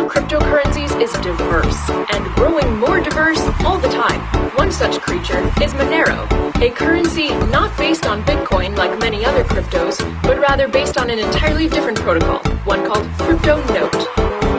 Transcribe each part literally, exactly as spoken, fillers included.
cryptocurrencies is diverse and growing more diverse all the time. One such creature is Monero, a currency not based on Bitcoin like many other cryptos, but rather based on an entirely different protocol, one called CryptoNote.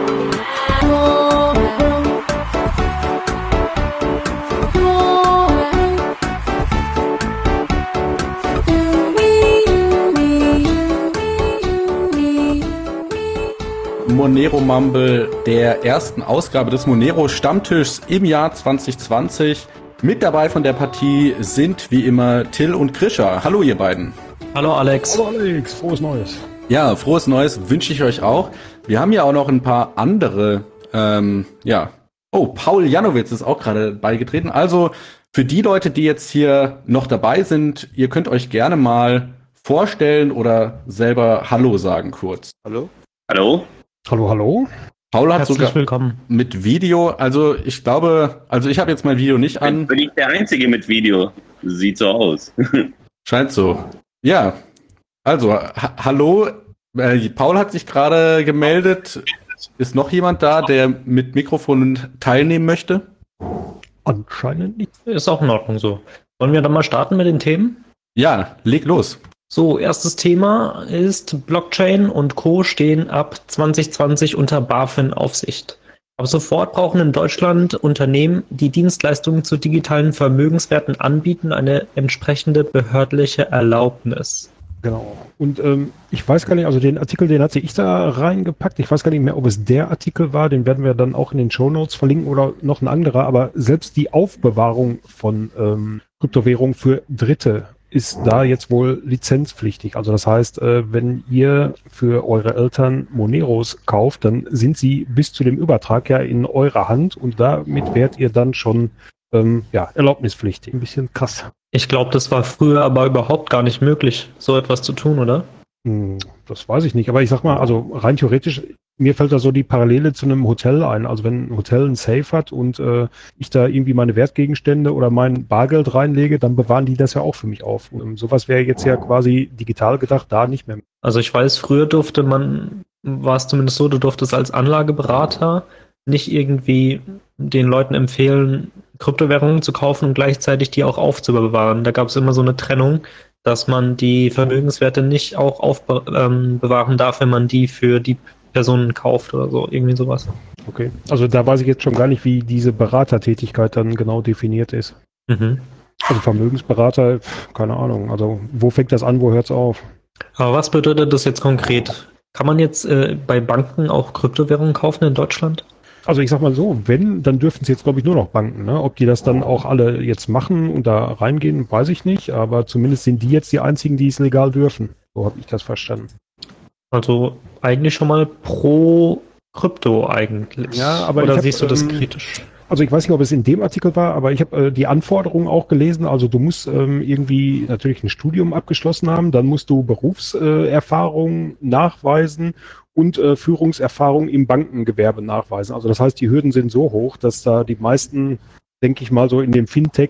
Monero Mumble, der ersten Ausgabe des Monero Stammtischs im Jahr zwanzig zwanzig. Mit dabei von der Partie sind wie immer Till und Krischer. Hallo ihr beiden. Hallo Alex. Hallo Alex, frohes Neues. Ja, frohes Neues wünsche ich euch auch. Wir haben ja auch noch ein paar andere, ähm, ja. Oh, Paul Janowitz ist auch gerade beigetreten. Also für die Leute, die jetzt hier noch dabei sind, ihr könnt euch gerne mal vorstellen oder selber Hallo sagen kurz. Hallo. Hallo. Hallo, hallo. Paul hat Herzlich sogar willkommen. mit Video, also ich glaube, also ich habe jetzt mein Video nicht an. Bin ich der Einzige mit Video? Sieht so aus. Scheint so. Ja, also ha hallo, äh, Paul hat sich gerade gemeldet. Ist noch jemand da, der mit Mikrofon teilnehmen möchte? Anscheinend nicht. Ist auch in Ordnung so. Wollen wir dann mal starten mit den Themen? Ja, leg los. So, erstes Thema ist, Blockchain und Co. stehen ab zwanzig zwanzig unter BaFin-Aufsicht. Ab sofort brauchen in Deutschland Unternehmen, die Dienstleistungen zu digitalen Vermögenswerten anbieten, eine entsprechende behördliche Erlaubnis. Genau. Und ähm, ich weiß gar nicht, also den Artikel, den hatte ich da reingepackt. Ich weiß gar nicht mehr, ob es der Artikel war. Den werden wir dann auch in den Shownotes verlinken oder noch ein anderer. Aber selbst die Aufbewahrung von ähm, Kryptowährungen für Dritte ist da jetzt wohl lizenzpflichtig. Also das heißt, äh, wenn ihr für eure Eltern Moneros kauft, dann sind sie bis zu dem Übertrag ja in eurer Hand und damit werdet ihr dann schon ähm, ja, erlaubnispflichtig. Ein bisschen krass. Ich glaube, das war früher aber überhaupt gar nicht möglich, so etwas zu tun, oder? Hm, das weiß ich nicht. Aber ich sag mal, also rein theoretisch, mir fällt da so die Parallele zu einem Hotel ein. Also wenn ein Hotel ein Safe hat und äh, ich da irgendwie meine Wertgegenstände oder mein Bargeld reinlege, dann bewahren die das ja auch für mich auf. Und sowas wäre jetzt ja quasi digital gedacht, da nicht mehr. Also ich weiß, früher durfte man, war es zumindest so, du durftest als Anlageberater nicht irgendwie den Leuten empfehlen, Kryptowährungen zu kaufen und gleichzeitig die auch aufzubewahren. Da gab es immer so eine Trennung, dass man die Vermögenswerte nicht auch aufbewahren darf, wenn man die für die Personen kauft oder so, irgendwie sowas. Okay, also da weiß ich jetzt schon gar nicht, wie diese Beratertätigkeit dann genau definiert ist. Mhm. Also Vermögensberater, keine Ahnung, also wo fängt das an, wo hört es auf? Aber was bedeutet das jetzt konkret? Kann man jetzt äh, bei Banken auch Kryptowährungen kaufen in Deutschland? Also ich sag mal so, wenn, dann dürfen es jetzt, glaube ich, nur noch Banken. Ne? Ob die das dann auch alle jetzt machen und da reingehen, weiß ich nicht. Aber zumindest sind die jetzt die einzigen, die es legal dürfen. So habe ich das verstanden. Also eigentlich schon mal pro Krypto eigentlich. Ja, aber Oder ich hab, siehst du das ähm, kritisch? Also ich weiß nicht, ob es in dem Artikel war, aber ich habe äh, die Anforderungen auch gelesen. Also du musst ähm, irgendwie natürlich ein Studium abgeschlossen haben, dann musst du Berufserfahrung nachweisen und äh, Führungserfahrung im Bankengewerbe nachweisen. Also das heißt, die Hürden sind so hoch, dass da die meisten, denke ich mal, so in dem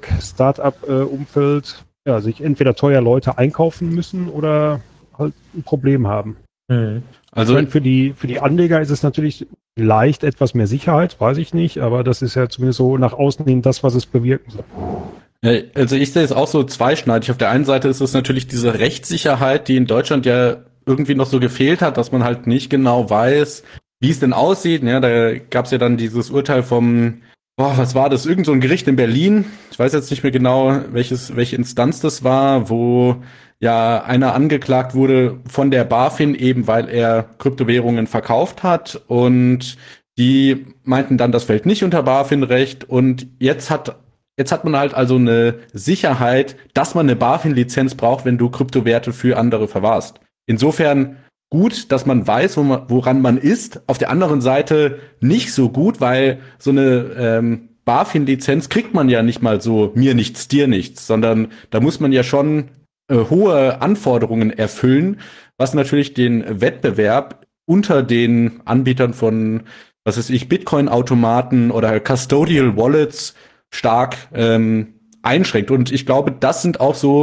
Fintech-Startup-Umfeld ja, sich entweder teuer Leute einkaufen müssen oder halt ein Problem haben. Mhm. Also Ich meine, für die, für die Anleger ist es natürlich leicht etwas mehr Sicherheit, weiß ich nicht, aber das ist ja zumindest so nach außen hin das, was es bewirken soll. Ja, also ich sehe es auch so zweischneidig. Auf der einen Seite ist es natürlich diese Rechtssicherheit, die in Deutschland ja irgendwie noch so gefehlt hat, dass man halt nicht genau weiß, wie es denn aussieht. Ja, da gab es ja dann dieses Urteil vom, boah, was war das? Irgend so ein Gericht in Berlin. Ich weiß jetzt nicht mehr genau, welches, welche Instanz das war, wo ja einer angeklagt wurde von der BaFin eben, weil er Kryptowährungen verkauft hat. Und die meinten dann, das fällt nicht unter BaFin-Recht. Und jetzt hat Jetzt hat man halt also eine Sicherheit, dass man eine BaFin-Lizenz braucht, wenn du Kryptowerte für andere verwahrst. Insofern gut, dass man weiß, wo man, woran man ist. Auf der anderen Seite nicht so gut, weil so eine ähm, BaFin-Lizenz kriegt man ja nicht mal so mir nichts, dir nichts, sondern da muss man ja schon äh, hohe Anforderungen erfüllen, was natürlich den Wettbewerb unter den Anbietern von, was weiß ich, Bitcoin-Automaten oder Custodial Wallets stark ähm, einschränkt. Und ich glaube, das sind auch so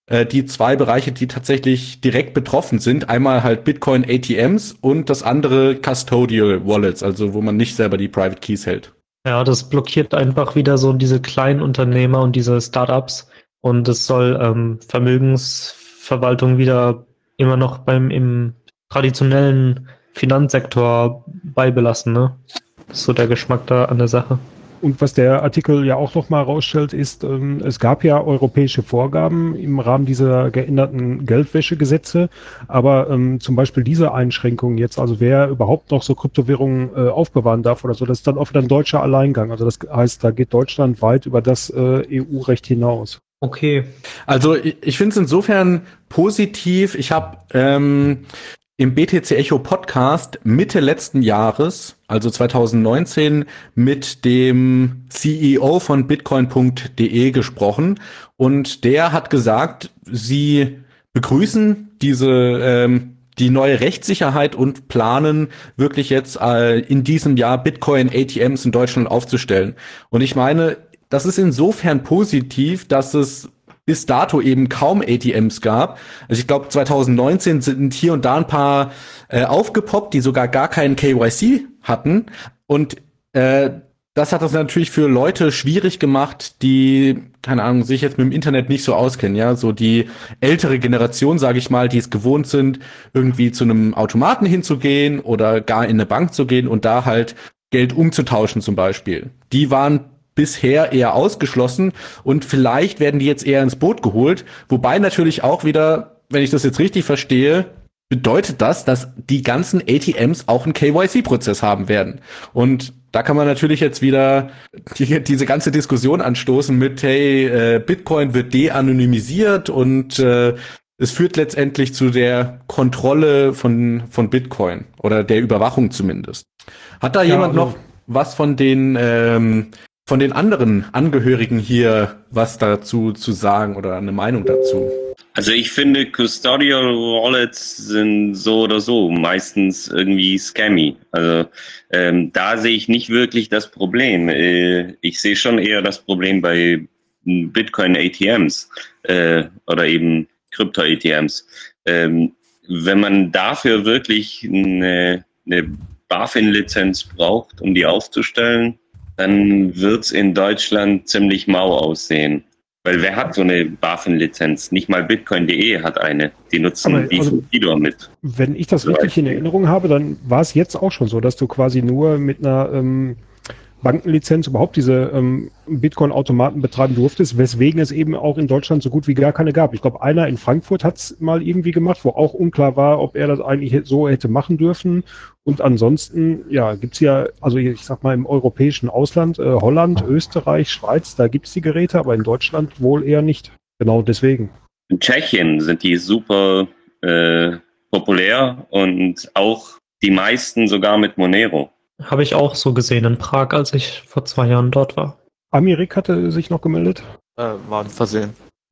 äh, die zwei Bereiche, die tatsächlich direkt betroffen sind. Einmal halt Bitcoin A T Ms und das andere Custodial Wallets, also wo man nicht selber die Private Keys hält. Ja, das blockiert einfach wieder so diese kleinen Unternehmer und diese Startups und es soll ähm, Vermögensverwaltung wieder immer noch beim im traditionellen Finanzsektor beibelassen, ne? Das ist so der Geschmack da an der Sache. Und was der Artikel ja auch nochmal herausstellt, ist, ähm, es gab ja europäische Vorgaben im Rahmen dieser geänderten Geldwäschegesetze, aber ähm, zum Beispiel diese Einschränkungen jetzt, also wer überhaupt noch so Kryptowährungen äh, aufbewahren darf oder so, das ist dann auch wieder ein deutscher Alleingang. Also das heißt, da geht Deutschland weit über das äh, E U-Recht hinaus. Okay. Also ich, ich finde es insofern positiv. Ich habe ähm, im B T C Echo Podcast Mitte letzten Jahres, also zwanzig neunzehn, mit dem C E O von Bitcoin Punkt de gesprochen und der hat gesagt, sie begrüßen diese ähm, die neue Rechtssicherheit und planen wirklich jetzt äh, in diesem Jahr Bitcoin A T Ms in Deutschland aufzustellen. Und ich meine, das ist insofern positiv, dass es bis dato eben kaum A T Ms gab. Also ich glaube, zwanzig neunzehn sind hier und da ein paar äh, aufgepoppt, die sogar gar keinen K Y C hatten. Und äh, das hat das natürlich für Leute schwierig gemacht, die, keine Ahnung, sich jetzt mit dem Internet nicht so auskennen. Ja, so die ältere Generation, sage ich mal, die es gewohnt sind, irgendwie zu einem Automaten hinzugehen oder gar in eine Bank zu gehen und da halt Geld umzutauschen zum Beispiel. Die waren bisher eher ausgeschlossen und vielleicht werden die jetzt eher ins Boot geholt. Wobei natürlich auch wieder, wenn ich das jetzt richtig verstehe, bedeutet das, dass die ganzen A T Ms auch einen K Y C-Prozess haben werden. Und da kann man natürlich jetzt wieder die, diese ganze Diskussion anstoßen mit, hey, äh, Bitcoin wird de-anonymisiert und äh, es führt letztendlich zu der Kontrolle von, von Bitcoin oder der Überwachung zumindest. Hat da Ja, jemand also noch was von den ähm, von den anderen Angehörigen hier was dazu zu sagen oder eine Meinung dazu? Also ich finde, Custodial Wallets sind so oder so meistens irgendwie scammy. Also ähm, da sehe ich nicht wirklich das Problem. Äh, ich sehe schon eher das Problem bei Bitcoin A T Ms äh, oder eben Krypto-A T Ms. Ähm, wenn man dafür wirklich eine, eine BaFin-Lizenz braucht, um die aufzustellen, dann wird's in Deutschland ziemlich mau aussehen. Weil wer hat so eine BaFin-Lizenz? Nicht mal Bitcoin Punkt de hat eine. Die nutzen Aber, also, Bifidor mit. Wenn ich das So richtig in Beispiel. Erinnerung habe, dann war es jetzt auch schon so, dass du quasi nur mit einer ähm, Bankenlizenz überhaupt diese ähm, Bitcoin-Automaten betreiben durftest, weswegen es eben auch in Deutschland so gut wie gar keine gab. Ich glaube, einer in Frankfurt hat es mal irgendwie gemacht, wo auch unklar war, ob er das eigentlich so hätte machen dürfen. Und ansonsten, ja, gibt's ja, also ich sag mal im europäischen Ausland, äh, Holland, Österreich, Schweiz, da gibt's die Geräte, aber in Deutschland wohl eher nicht. Genau deswegen. In Tschechien sind die super äh, populär und auch die meisten sogar mit Monero. Habe ich auch so gesehen in Prag, als ich vor zwei Jahren dort war. Amirik hatte sich noch gemeldet. Äh, war ein Versehen.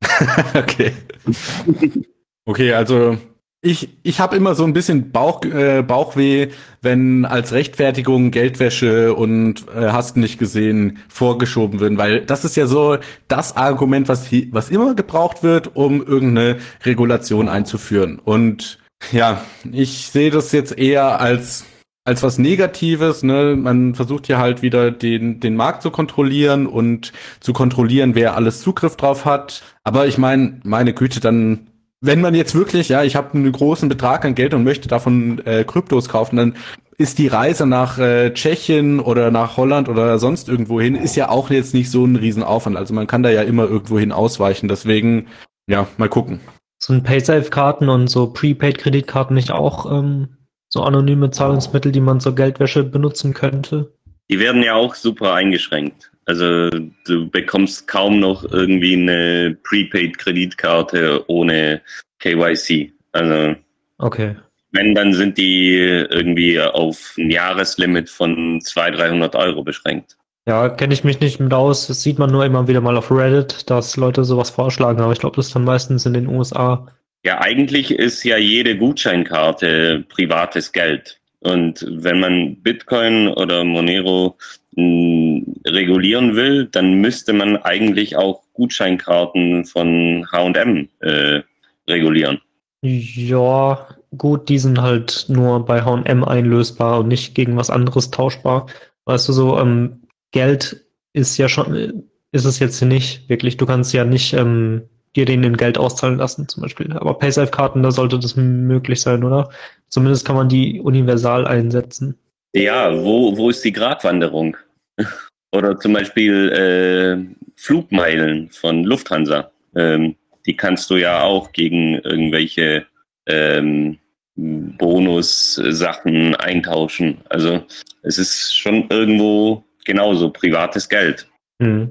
Okay. Okay, also ich, ich habe immer so ein bisschen Bauch, äh, Bauchweh, wenn als Rechtfertigung Geldwäsche und äh, hast nicht gesehen vorgeschoben werden, weil das ist ja so das Argument, was, hi- was immer gebraucht wird, um irgendeine Regulation einzuführen. Und ja, ich sehe das jetzt eher als als was Negatives, ne? Man versucht ja halt wieder den den Markt zu kontrollieren und zu kontrollieren, wer alles Zugriff drauf hat. Aber ich meine, meine Güte, dann, wenn man jetzt wirklich, ja, ich habe einen großen Betrag an Geld und möchte davon äh, Kryptos kaufen, dann ist die Reise nach äh, Tschechien oder nach Holland oder sonst irgendwo hin, ist ja auch jetzt nicht so ein Riesenaufwand. Also man kann da ja immer irgendwo hin ausweichen. Deswegen, ja, mal gucken. So ein Paysafe-Karten und so Prepaid-Kreditkarten nicht auch ähm, so anonyme Zahlungsmittel, die man zur Geldwäsche benutzen könnte? Die werden ja auch super eingeschränkt. Also du bekommst kaum noch irgendwie eine Prepaid-Kreditkarte ohne K Y C. Also Okay. wenn, dann sind die irgendwie auf ein Jahreslimit von zweihundert, dreihundert Euro beschränkt. Ja, kenne ich mich nicht mit aus. Das sieht man nur immer wieder mal auf Reddit, dass Leute sowas vorschlagen, aber ich glaube, das ist dann meistens in den U S A. Ja, eigentlich ist ja jede Gutscheinkarte privates Geld. Und wenn man Bitcoin oder Monero mh, regulieren will, dann müsste man eigentlich auch Gutscheinkarten von H und M äh, regulieren. Ja, gut, die sind halt nur bei H und M einlösbar und nicht gegen was anderes tauschbar. Weißt du, so ähm, Geld ist ja schon, äh, ist es jetzt nicht wirklich. Du kannst ja nicht ähm, dir den in Geld auszahlen lassen, zum Beispiel. Aber PaySafe-Karten, da sollte das möglich sein, oder? Zumindest kann man die universal einsetzen. Ja, wo, wo ist die Gratwanderung? Oder zum Beispiel äh, Flugmeilen von Lufthansa. Ähm, die kannst du ja auch gegen irgendwelche ähm, Bonus-Sachen eintauschen. Also es ist schon irgendwo genauso privates Geld. Hm.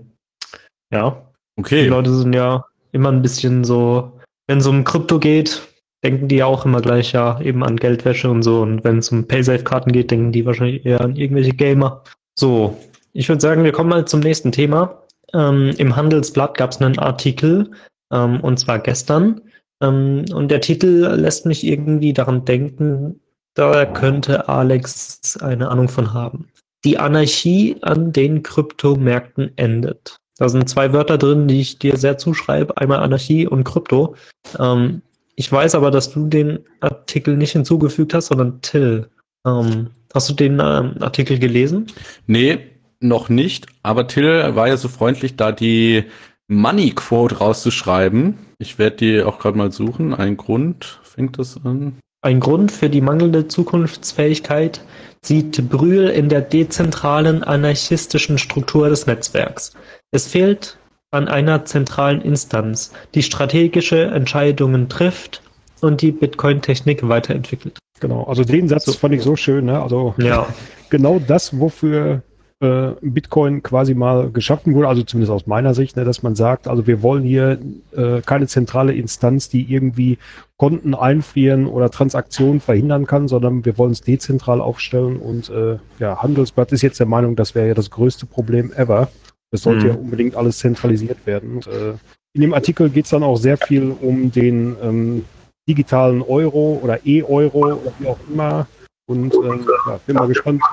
Ja, die Okay. Leute sind ja immer ein bisschen so, wenn es um Krypto geht, denken die ja auch immer gleich ja eben an Geldwäsche und so. Und wenn es um PaySafe-Karten geht, denken die wahrscheinlich eher an irgendwelche Gamer. So, ich würde sagen, wir kommen mal zum nächsten Thema. Ähm, Im Handelsblatt gab es einen Artikel, ähm, und zwar gestern. Ähm, und der Titel lässt mich irgendwie daran denken, da könnte Alex eine Ahnung von haben. Die Anarchie an den Kryptomärkten endet. Da sind zwei Wörter drin, die ich dir sehr zuschreibe. Einmal Anarchie und Krypto. Ähm, ich weiß aber, dass du den Artikel nicht hinzugefügt hast, sondern Till. Ähm, hast du den ähm, Artikel gelesen? Nee, noch nicht. Aber Till war ja so freundlich, da die Money Quote rauszuschreiben. Ich werde die auch gerade mal suchen. Ein Grund fängt das an. Ein Grund für die mangelnde Zukunftsfähigkeit sieht Brühl in der dezentralen anarchistischen Struktur des Netzwerks. Es fehlt an einer zentralen Instanz, die strategische Entscheidungen trifft und die Bitcoin-Technik weiterentwickelt. Genau, also den Satz So. fand ich so schön, ne? Also Ja, genau das, wofür äh, Bitcoin quasi mal geschaffen wurde, also zumindest aus meiner Sicht, ne, dass man sagt, also wir wollen hier äh, keine zentrale Instanz, die irgendwie Konten einfrieren oder Transaktionen verhindern kann, sondern wir wollen es dezentral aufstellen und äh, ja, Handelsblatt ist jetzt der Meinung, das wäre ja das größte Problem ever. Es sollte Mhm. ja unbedingt alles zentralisiert werden. Und, äh, in dem Artikel geht es dann auch sehr viel um den ähm, digitalen Euro oder E-Euro oder wie auch immer. Und ähm, ja, bin mal gespannt,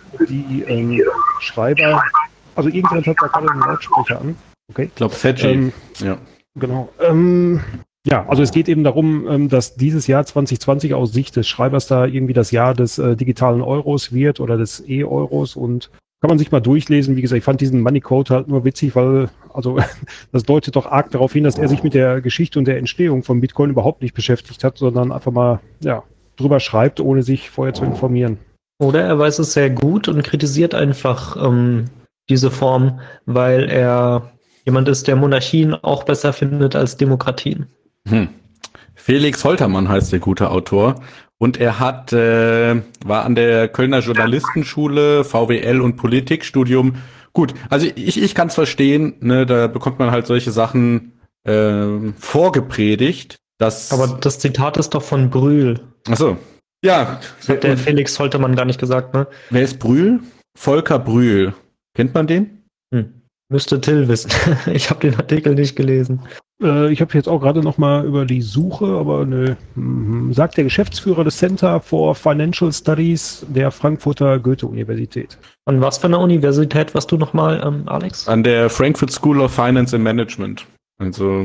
die ähm, Schreiber, also irgendjemand hat da gerade einen Lautsprecher an. Okay. Ich glaube, Fedgy. Ähm, ja. Genau. Ähm, ja, also es geht eben darum, ähm, dass dieses Jahr zwanzig zwanzig aus Sicht des Schreibers da irgendwie das Jahr des äh, digitalen Euros wird oder des E-Euros und kann man sich mal durchlesen. Wie gesagt, ich fand diesen Money Code halt nur witzig, weil also das deutet doch arg darauf hin, dass er sich mit der Geschichte und der Entstehung von Bitcoin überhaupt nicht beschäftigt hat, sondern einfach mal ja drüber schreibt, ohne sich vorher zu informieren. oder er weiß es sehr gut und kritisiert einfach ähm, diese Form, weil er jemand ist, der Monarchien auch besser findet als Demokratien. Hm. Felix Holtermann heißt der gute Autor. Und er hat, äh, war an der Kölner Journalistenschule, V W L und Politikstudium. Gut, also ich, ich kann es verstehen, ne, da bekommt man halt solche Sachen äh, vorgepredigt. Dass, Aber das Zitat ist doch von Brühl. ach so. Ja. Das hat der Felix sollte man gar nicht gesagt, ne? Wer ist Brühl? Volker Brühl. Kennt man den? Hm. Müsste Till wissen. Ich habe den Artikel nicht gelesen. Äh, ich habe jetzt auch gerade noch mal über die Suche, aber nö, mhm, sagt der Geschäftsführer des Center for Financial Studies der Frankfurter Goethe-Universität. An was für einer Universität warst du nochmal, ähm, Alex? An der Frankfurt School of Finance and Management. Also,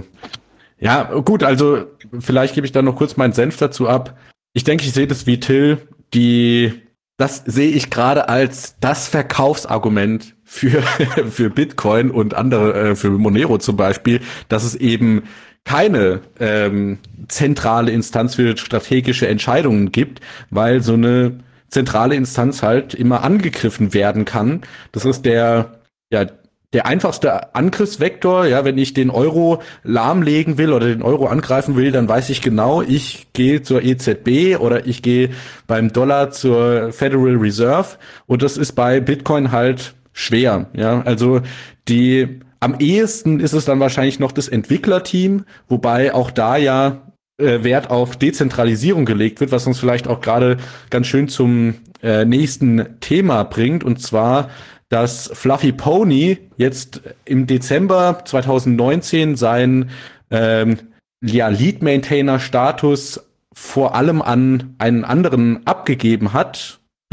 ja, gut, also vielleicht gebe ich da noch kurz meinen Senf dazu ab. Ich denke, ich sehe das wie Till. Die, das sehe ich gerade als das Verkaufsargument für, für Bitcoin und andere, äh, für Monero zum Beispiel, dass es eben keine ähm, zentrale Instanz für strategische Entscheidungen gibt, weil so eine zentrale Instanz halt immer angegriffen werden kann. Das ist der, ja, der einfachste Angriffsvektor. Ja, wenn ich den Euro lahmlegen will oder den Euro angreifen will, dann weiß ich genau, ich gehe zur E Z B oder ich gehe beim Dollar zur Federal Reserve und das ist bei Bitcoin halt schwer. Ja, also die am ehesten ist es dann wahrscheinlich noch das Entwicklerteam, wobei auch da ja äh, Wert auf Dezentralisierung gelegt wird, was uns vielleicht auch gerade ganz schön zum äh, nächsten Thema bringt, und zwar dass Fluffy Pony jetzt im Dezember zwanzig neunzehn seinen ähm, ja, Lead-Maintainer-Status vor allem an einen anderen abgegeben hat,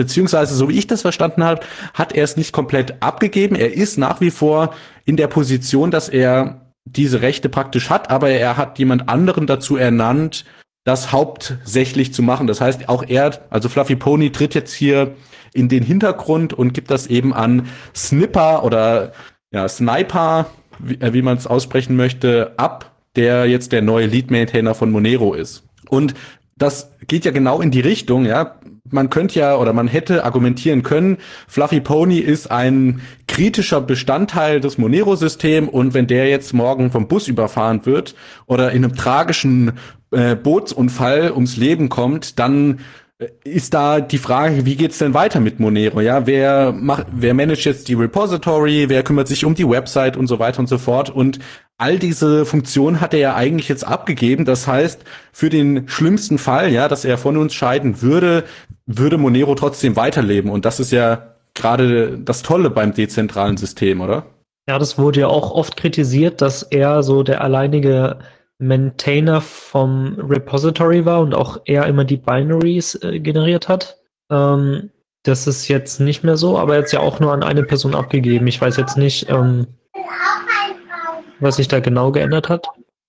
beziehungsweise so wie ich das verstanden habe, hat er es nicht komplett abgegeben. Er ist nach wie vor in der Position, dass er diese Rechte praktisch hat, aber er hat jemand anderen dazu ernannt, das hauptsächlich zu machen. Das heißt, auch er, also Fluffy Pony, tritt jetzt hier in den Hintergrund und gibt das eben an Snipper oder ja, Sniper, wie, äh, wie man es aussprechen möchte, ab, der jetzt der neue Lead-Maintainer von Monero ist. Und das geht ja genau in die Richtung, ja. Man könnte ja oder man hätte argumentieren können, Fluffy Pony ist ein kritischer Bestandteil des Monero-Systems und wenn der jetzt morgen vom Bus überfahren wird oder in einem tragischen äh, Bootsunfall ums Leben kommt, dann ist da die Frage, wie geht's denn weiter mit Monero? Ja, wer macht, wer managt jetzt die Repository, wer kümmert sich um die Website und so weiter und so fort? Und all diese Funktionen hat er ja eigentlich jetzt abgegeben. Das heißt, für den schlimmsten Fall, ja, dass er von uns scheiden würde, würde Monero trotzdem weiterleben. Und das ist ja gerade das Tolle beim dezentralen System, oder? Ja, das wurde ja auch oft kritisiert, dass er so der alleinige Maintainer vom Repository war und auch er immer die Binaries äh, generiert hat. Ähm, das ist jetzt nicht mehr so, aber jetzt ja auch nur an eine Person abgegeben. Ich weiß jetzt nicht, ähm, was sich da genau geändert hat.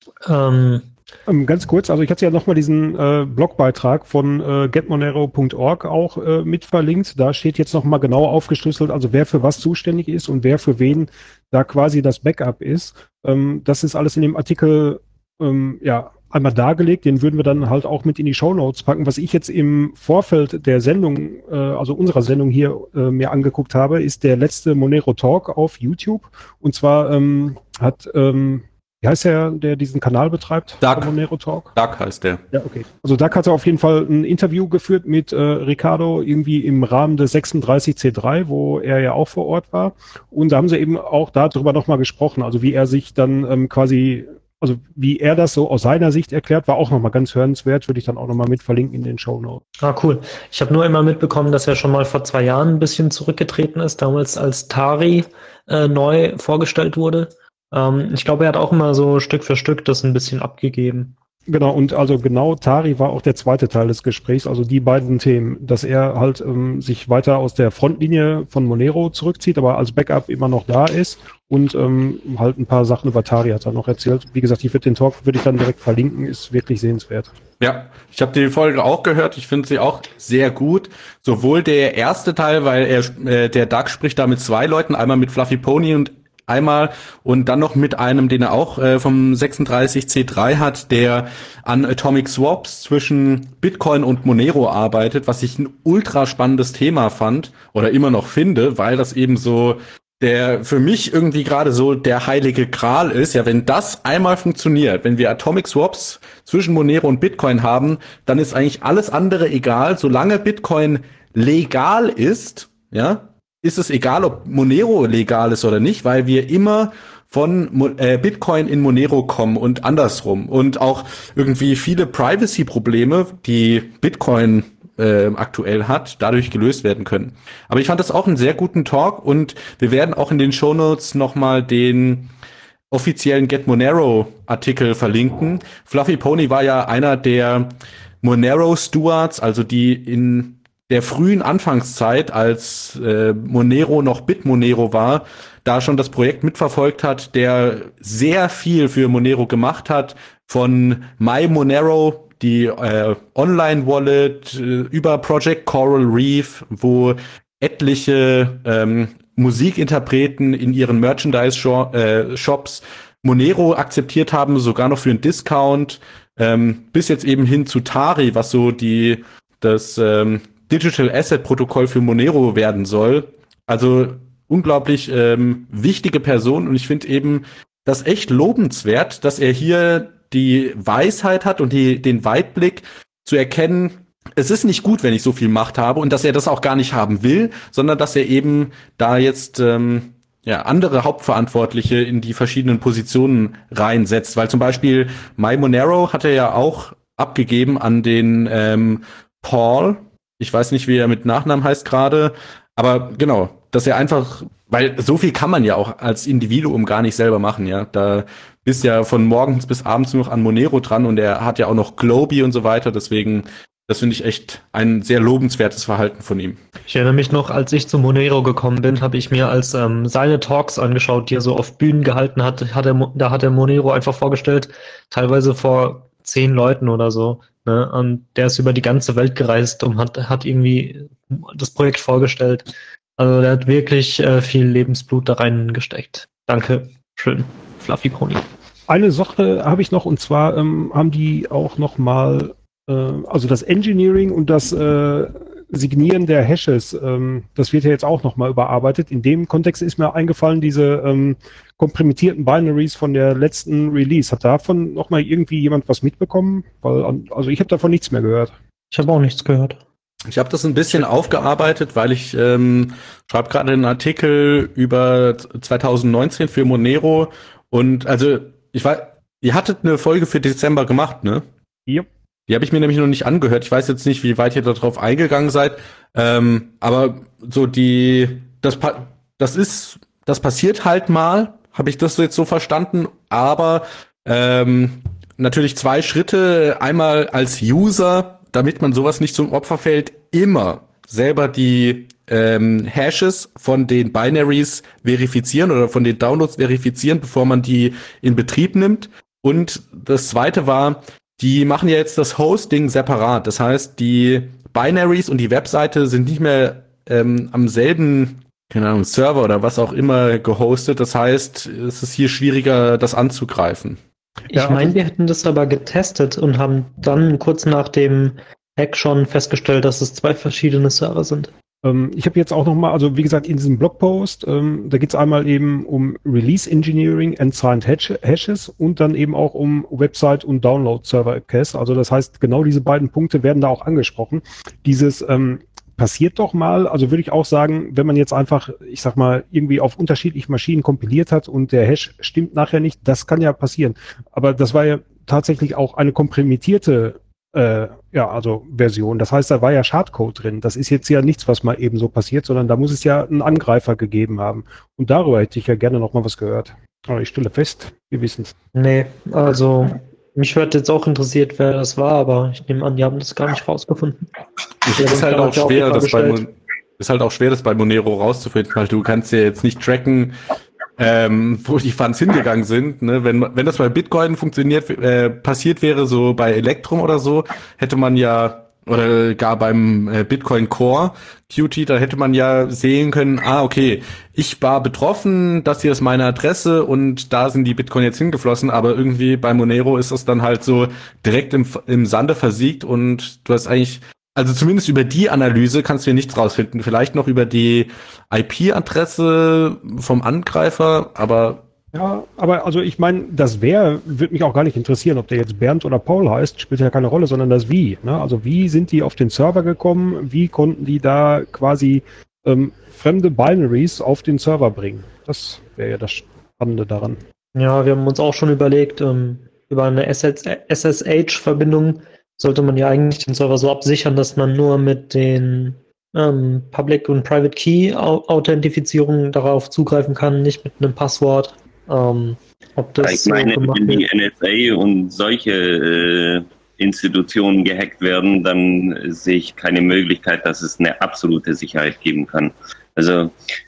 Ähm, Ähm, ganz kurz, also ich hatte ja nochmal diesen äh, Blogbeitrag von äh, get monero punkt org auch äh, mit verlinkt. Da steht jetzt nochmal genau aufgeschlüsselt, also wer für was zuständig ist und wer für wen da quasi das Backup ist. Ähm, das ist alles in dem Artikel ähm, ja einmal dargelegt. Den würden wir dann halt auch mit in die Shownotes packen. Was ich jetzt im Vorfeld der Sendung, äh, also unserer Sendung hier äh, mir angeguckt habe, ist der letzte Monero Talk auf YouTube. Und zwar ähm, hat ähm, wie heißt der, der diesen Kanal betreibt? Doug. Monero Talk? Doug heißt der. Ja, okay. Also Doug hat auf jeden Fall ein Interview geführt mit äh, Ricardo irgendwie im Rahmen des sechsunddreißig C drei, wo er ja auch vor Ort war. Und da haben sie eben auch darüber nochmal gesprochen, also wie er sich dann ähm, quasi, also wie er das so aus seiner Sicht erklärt, war auch nochmal ganz hörenswert, würde ich dann auch nochmal mit verlinken in den Shownotes. ah, cool. Ich habe nur immer mitbekommen, dass er schon mal vor zwei Jahren ein bisschen zurückgetreten ist, damals als Tari äh, neu vorgestellt wurde. Ich glaube, er hat auch immer so Stück für Stück das ein bisschen abgegeben. Genau, und also genau Tari war auch der zweite Teil des Gesprächs, also die beiden Themen, dass er halt ähm, sich weiter aus der Frontlinie von Monero zurückzieht, aber als Backup immer noch da ist und ähm, halt ein paar Sachen über Tari hat er noch erzählt. Wie gesagt, ich würde den Talk würde ich dann direkt verlinken, ist wirklich sehenswert. Ja, ich habe die Folge auch gehört, ich finde sie auch sehr gut. Sowohl der erste Teil, weil er äh, der Doug spricht da mit zwei Leuten, einmal mit Fluffy Pony und einmal und dann noch mit einem, den er auch äh, vom sechsunddreißig C drei hat, der an Atomic Swaps zwischen Bitcoin und Monero arbeitet, was ich ein ultra spannendes Thema fand oder immer noch finde, weil das eben so der für mich irgendwie gerade so der heilige Gral ist. Ja, wenn das einmal funktioniert, wenn wir Atomic Swaps zwischen Monero und Bitcoin haben, dann ist eigentlich alles andere egal, solange Bitcoin legal ist, ja, ist es egal, ob Monero legal ist oder nicht, weil wir immer von Mo- äh, Bitcoin in Monero kommen und andersrum. Und auch irgendwie viele Privacy-Probleme, die Bitcoin äh, aktuell hat, dadurch gelöst werden können. Aber ich fand das auch einen sehr guten Talk und wir werden auch in den Shownotes nochmal den offiziellen Get Monero-Artikel verlinken. Fluffy Pony war ja einer der Monero-Stewards, also die in der frühen Anfangszeit, als äh, Monero noch Bitmonero war, da schon das Projekt mitverfolgt hat, der sehr viel für Monero gemacht hat, von MyMonero, die äh, Online-Wallet, äh, über Project Coral Reef, wo etliche ähm, Musikinterpreten in ihren Merchandise-Shops äh, Monero akzeptiert haben, sogar noch für einen Discount, ähm, bis jetzt eben hin zu Tari, was so die das ähm, Digital Asset Protokoll für Monero werden soll. Also unglaublich ähm, wichtige Person und ich finde eben das echt lobenswert, dass er hier die Weisheit hat und die, den Weitblick zu erkennen, es ist nicht gut, wenn ich so viel Macht habe und dass er das auch gar nicht haben will, sondern dass er eben da jetzt ähm, ja, andere Hauptverantwortliche in die verschiedenen Positionen reinsetzt. Weil zum Beispiel MyMonero hat er ja auch abgegeben an den ähm, Paul. Ich weiß nicht, wie er mit Nachnamen heißt gerade, aber genau, dass er einfach, weil so viel kann man ja auch als Individuum gar nicht selber machen, ja. Da bist ja von morgens bis abends nur noch an Monero dran und er hat ja auch noch Globy und so weiter, deswegen, Das finde ich echt ein sehr lobenswertes Verhalten von ihm. Ich erinnere mich noch, als ich zu Monero gekommen bin, habe ich mir als ähm, seine Talks angeschaut, die er so auf Bühnen gehalten hat. hat er, da hat er Monero einfach vorgestellt, teilweise vor zehn Leuten oder so. Ne? Und der ist über die ganze Welt gereist und hat, hat irgendwie das Projekt vorgestellt. Also der hat wirklich äh, viel Lebensblut da reingesteckt. Danke, schön, Fluffy Pony. Eine Sache habe ich noch, und zwar ähm, haben die auch noch mal, äh, also das Engineering und das äh, Signieren der Hashes, ähm, das wird ja jetzt auch noch mal überarbeitet. In dem Kontext ist mir eingefallen, diese ähm, komprimitierten Binaries von der letzten Release. Hat davon noch mal irgendwie jemand was mitbekommen? Weil, also ich habe davon nichts mehr gehört. Ich habe auch nichts gehört. Ich habe das ein bisschen aufgearbeitet, weil ich ähm, schreibe gerade einen Artikel über zwanzig neunzehn für Monero und also ich weiß, ihr hattet eine Folge für Dezember gemacht, ne? Ja. Die habe ich mir nämlich noch nicht angehört. Ich weiß jetzt nicht, wie weit ihr darauf eingegangen seid, ähm, aber so die, das, das ist, das passiert halt mal, habe ich das jetzt so verstanden, aber ähm, natürlich zwei Schritte, einmal als User, damit man sowas nicht zum Opfer fällt, immer selber die ähm, Hashes von den Binaries verifizieren oder von den Downloads verifizieren, bevor man die in Betrieb nimmt. Und das zweite war, die machen ja jetzt das Hosting separat. Das heißt, die Binaries und die Webseite sind nicht mehr ähm, am selben, keine Ahnung, Server oder was auch immer gehostet. Das heißt, es ist hier schwieriger, das anzugreifen. Ich Ja, meine, also- wir hätten das aber getestet und haben dann kurz nach dem Hack schon festgestellt, dass es zwei verschiedene Server sind. Ähm, ich habe jetzt auch noch mal, also wie gesagt, in diesem Blogpost, ähm, da geht es einmal eben um Release Engineering and Signed Hash- Hashes und dann eben auch um Website und Download Server Cache. Also das heißt, genau diese beiden Punkte werden da auch angesprochen. Dieses ähm, passiert doch mal, also würde ich auch sagen, wenn man jetzt einfach, ich sag mal, irgendwie auf unterschiedlichen Maschinen kompiliert hat und der Hash stimmt nachher nicht, das kann ja passieren. Aber das war ja tatsächlich auch eine komprimierte Äh, ja, also Version. Das heißt, da war ja Schadcode drin. Das ist jetzt ja nichts, was mal eben so passiert, sondern da muss es ja einen Angreifer gegeben haben. Und darüber hätte ich ja gerne noch mal was gehört. Aber ich stelle fest, wir wissen es. Nee, also mich wird jetzt auch interessiert, wer das war, aber ich nehme an, die haben das gar nicht rausgefunden. Es Ja, ist halt dann auch hat ja auch schwer, die das bei, Frage Mon- ist halt auch schwer, das bei Monero rauszufinden, weil du kannst ja jetzt nicht tracken, ähm, wo die Funds hingegangen sind. Ne? Wenn, wenn das bei Bitcoin funktioniert, äh, passiert wäre, so bei Electrum oder so, hätte man ja, oder gar beim äh, Bitcoin Core Qt, da hätte man ja sehen können, ah, okay, ich war betroffen, das hier ist meine Adresse und da sind die Bitcoin jetzt hingeflossen, aber irgendwie bei Monero ist das dann halt so direkt im, im Sande versiegt und du hast eigentlich, also zumindest über die Analyse kannst du hier nichts rausfinden. Vielleicht noch über die I P-Adresse vom Angreifer, aber Ja, aber also ich meine, das Wer würde mich auch gar nicht interessieren, ob der jetzt Bernd oder Paul heißt, spielt ja keine Rolle, sondern das Wie. Ne? Also wie sind die auf den Server gekommen? Wie konnten die da quasi ähm, fremde Binaries auf den Server bringen? Das wäre ja das Spannende daran. Ja, wir haben uns auch schon überlegt, ähm, über eine S S H-Verbindung sollte man ja eigentlich den Server so absichern, dass man nur mit den ähm, Public- und Private Key-Authentifizierungen darauf zugreifen kann, nicht mit einem Passwort. Ähm, ob das Ich meine, so gemacht wenn die wird. N S A und solche äh, Institutionen gehackt werden, dann sehe ich keine Möglichkeit, dass es eine absolute Sicherheit geben kann. Also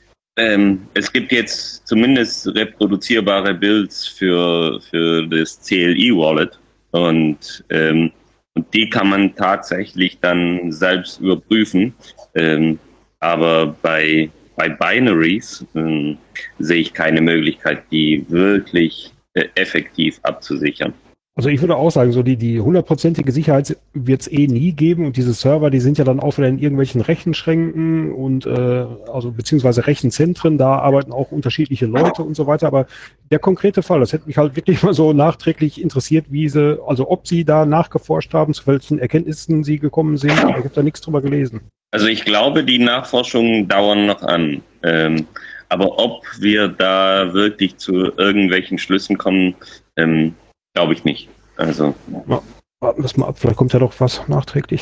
ähm, es gibt jetzt zumindest reproduzierbare Builds für, für das C L I-Wallet und, ähm, und die kann man tatsächlich dann selbst überprüfen. Ähm, aber bei Bei Binaries ähm, sehe ich keine Möglichkeit, die wirklich äh, effektiv abzusichern. Also ich würde auch sagen, so die, die hundertprozentige Sicherheit wird es eh nie geben und diese Server, die sind ja dann auch wieder in irgendwelchen Rechenschränken und äh, also beziehungsweise Rechenzentren, da arbeiten auch unterschiedliche Leute und so weiter, aber der konkrete Fall, das hätte mich halt wirklich mal so nachträglich interessiert, wie sie, also ob sie da nachgeforscht haben, zu welchen Erkenntnissen sie gekommen sind, ich habe da nichts drüber gelesen. Also ich glaube, die Nachforschungen dauern noch an. Ähm, aber ob wir da wirklich zu irgendwelchen Schlüssen kommen, ähm, glaube ich nicht. Also Ja, warten wir es mal ab, vielleicht kommt ja doch was nachträglich.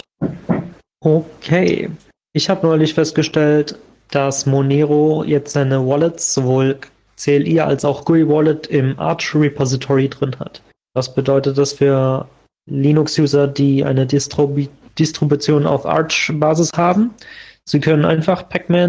Okay. Ich habe neulich festgestellt, dass Monero jetzt seine Wallets, sowohl C L I als auch G U I Wallet, im Arch Repository drin hat. Das bedeutet, dass für Linux-User, die eine Distribu Distribution auf Arch-Basis haben. Sie können einfach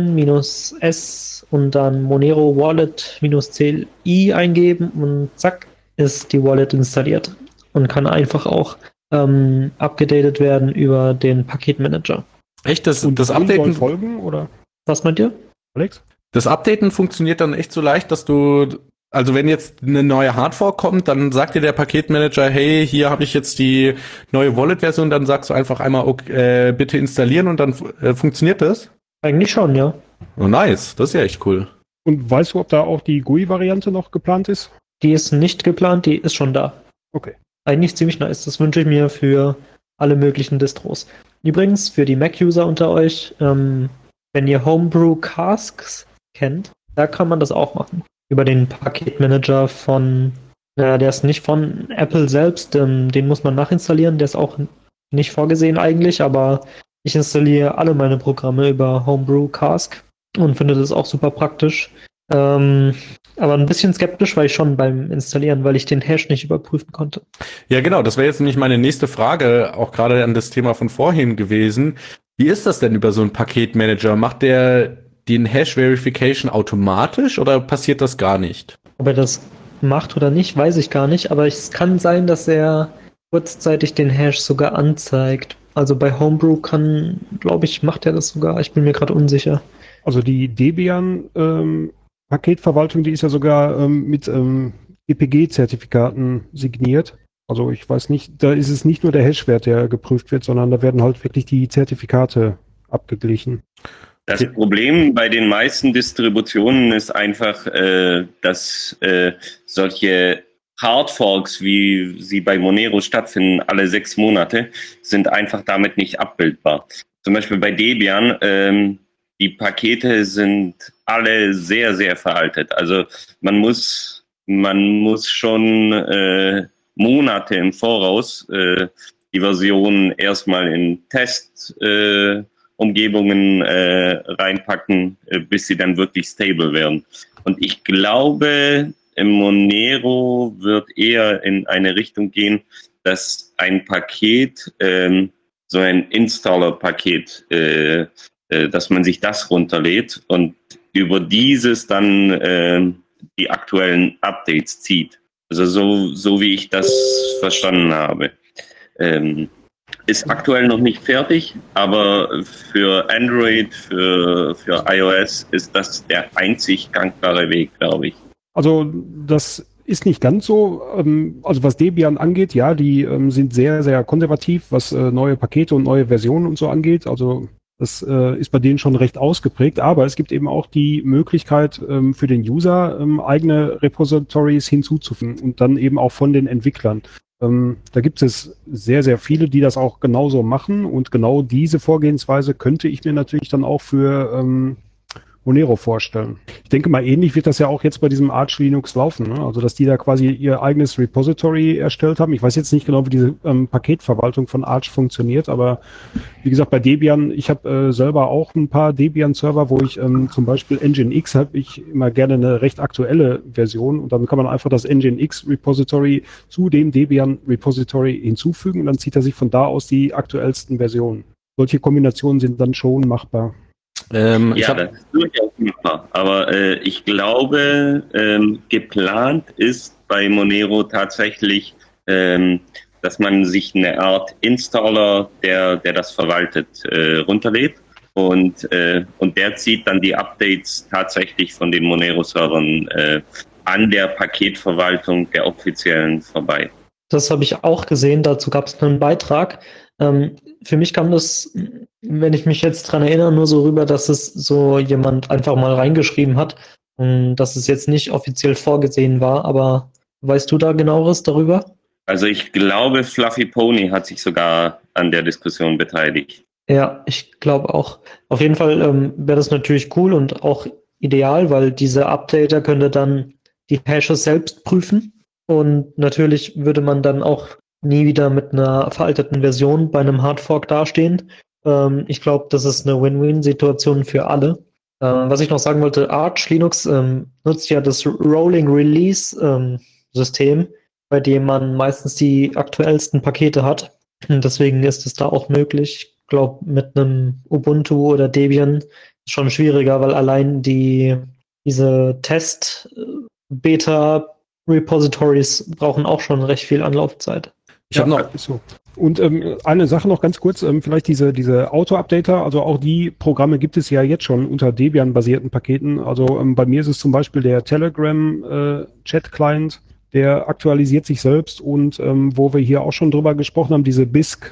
pacman-s und dann Monero Wallet-C L I eingeben und zack, ist die Wallet installiert und kann einfach auch ähm, abgedatet werden über den Paketmanager. Echt, das, Und das dem sollen Updaten, folgen, oder? Was meint ihr? Alex? das Updaten funktioniert dann echt so leicht, dass du, also wenn jetzt eine neue Hardfork kommt, dann sagt dir der Paketmanager, hey, hier habe ich jetzt die neue Wallet-Version, dann sagst du einfach einmal, okay, äh, bitte installieren und dann äh, funktioniert das? Eigentlich schon, ja. Oh, nice, das ist ja echt cool. Und weißt du, ob da auch die G U I-Variante noch geplant ist? Die ist nicht geplant, die ist schon da. Okay. Eigentlich ziemlich nice. Das wünsche ich mir für alle möglichen Distros. Übrigens, für die Mac-User unter euch, ähm, wenn ihr Homebrew Casks kennt, da kann man das auch machen. Über den Paketmanager von, äh, der ist nicht von Apple selbst, ähm, den muss man nachinstallieren, der ist auch nicht vorgesehen eigentlich, aber ich installiere alle meine Programme über Homebrew Cask und finde das auch super praktisch. Ähm, aber ein bisschen skeptisch war ich schon beim Installieren, weil ich den Hash nicht überprüfen konnte. Ja, genau, das wäre jetzt nämlich meine nächste Frage, auch gerade an das Thema von vorhin gewesen. Wie ist das denn über so einen Paketmanager? Macht der den Hash-Verification automatisch oder passiert das gar nicht? Ob er das macht oder nicht, weiß ich gar nicht, aber es kann sein, dass er kurzzeitig den Hash sogar anzeigt. Also bei Homebrew kann, glaube ich, macht er das sogar. Ich bin mir gerade unsicher. Also die Debian ähm, Paketverwaltung, die ist ja sogar ähm, mit ähm, E P G-Zertifikaten signiert. Also ich weiß nicht, da ist es nicht nur der Hashwert, der geprüft wird, sondern da werden halt wirklich die Zertifikate abgeglichen. Das Problem bei den meisten Distributionen ist einfach, äh, dass äh, solche Hardforks, wie sie bei Monero stattfinden, alle sechs Monate, sind einfach damit nicht abbildbar. Zum Beispiel bei Debian, ähm, die Pakete sind alle sehr, sehr veraltet. Also man muss, man muss schon äh, Monate im Voraus äh, die Version erstmal in Test äh, Umgebungen äh, reinpacken, äh, bis sie dann wirklich stable werden. Und ich glaube, Monero wird eher in eine Richtung gehen, dass ein Paket, ähm, so ein Installer-Paket, äh, äh, dass man sich das runterlädt und über dieses dann äh, die aktuellen Updates zieht. Also so, so wie ich das verstanden habe. Ähm, Ist aktuell noch nicht fertig, aber für Android, für, für iOS ist das der einzig gangbare Weg, glaube ich. Also das ist nicht ganz so. Ähm, also was Debian angeht, ja, die ähm, sind sehr, sehr konservativ, was äh, neue Pakete und neue Versionen und so angeht. Also das äh, ist bei denen schon recht ausgeprägt. Aber es gibt eben auch die Möglichkeit ähm, für den User ähm, eigene Repositories hinzuzufügen und dann eben auch von den Entwicklern. Ähm, da gibt es sehr, sehr viele, die das auch genauso machen und genau diese Vorgehensweise könnte ich mir natürlich dann auch für ähm, Monero vorstellen. Ich denke mal, ähnlich wird das ja auch jetzt bei diesem Arch Linux laufen, ne? Also dass die da quasi ihr eigenes Repository erstellt haben. Ich weiß jetzt nicht genau, wie diese ähm, Paketverwaltung von Arch funktioniert, aber wie gesagt, bei Debian, ich habe äh, selber auch ein paar Debian-Server, wo ich ähm, zum Beispiel Nginx habe ich immer gerne eine recht aktuelle Version und dann kann man einfach das Nginx-Repository zu dem Debian-Repository hinzufügen und dann zieht er sich von da aus die aktuellsten Versionen. Solche Kombinationen sind dann schon machbar. Ähm, ich Ja, hab, das ist durchaus machbar. Aber äh, ich glaube, ähm, geplant ist bei Monero tatsächlich, ähm, dass man sich eine Art Installer, der, der das verwaltet, äh, runterlädt. Und, äh, und der zieht dann die Updates tatsächlich von den Monero-Servern äh, an der Paketverwaltung der offiziellen vorbei. Das habe ich auch gesehen, dazu gab es einen Beitrag. Ähm, für mich kam das, wenn ich mich jetzt dran erinnere, nur so rüber, dass es so jemand einfach mal reingeschrieben hat und dass es jetzt nicht offiziell vorgesehen war, aber weißt du da genaueres darüber? Also ich glaube, Fluffy Pony hat sich sogar an der Diskussion beteiligt. Ja, ich glaube auch. Auf jeden Fall ähm, wäre das natürlich cool und auch ideal, weil diese Updater könnte dann die Hashes selbst prüfen und natürlich würde man dann auch nie wieder mit einer veralteten Version bei einem Hardfork dastehen. Ähm, ich glaube, das ist eine Win-Win-Situation für alle. Ähm, was ich noch sagen wollte, Arch Linux ähm, nutzt ja das Rolling Release ähm, System, bei dem man meistens die aktuellsten Pakete hat. Und deswegen ist es da auch möglich. Ich glaube, mit einem Ubuntu oder Debian ist schon schwieriger, weil allein die diese Test-Beta-Repositories brauchen auch schon recht viel Anlaufzeit. Ich habe noch, ist so. Und ähm, eine Sache noch ganz kurz, ähm, vielleicht diese, diese Auto-Updater, also auch die Programme gibt es ja jetzt schon unter Debian-basierten Paketen. Also ähm, bei mir ist es zum Beispiel der Telegram-Chat-Client, der aktualisiert sich selbst und ähm, wo wir hier auch schon drüber gesprochen haben, diese B I S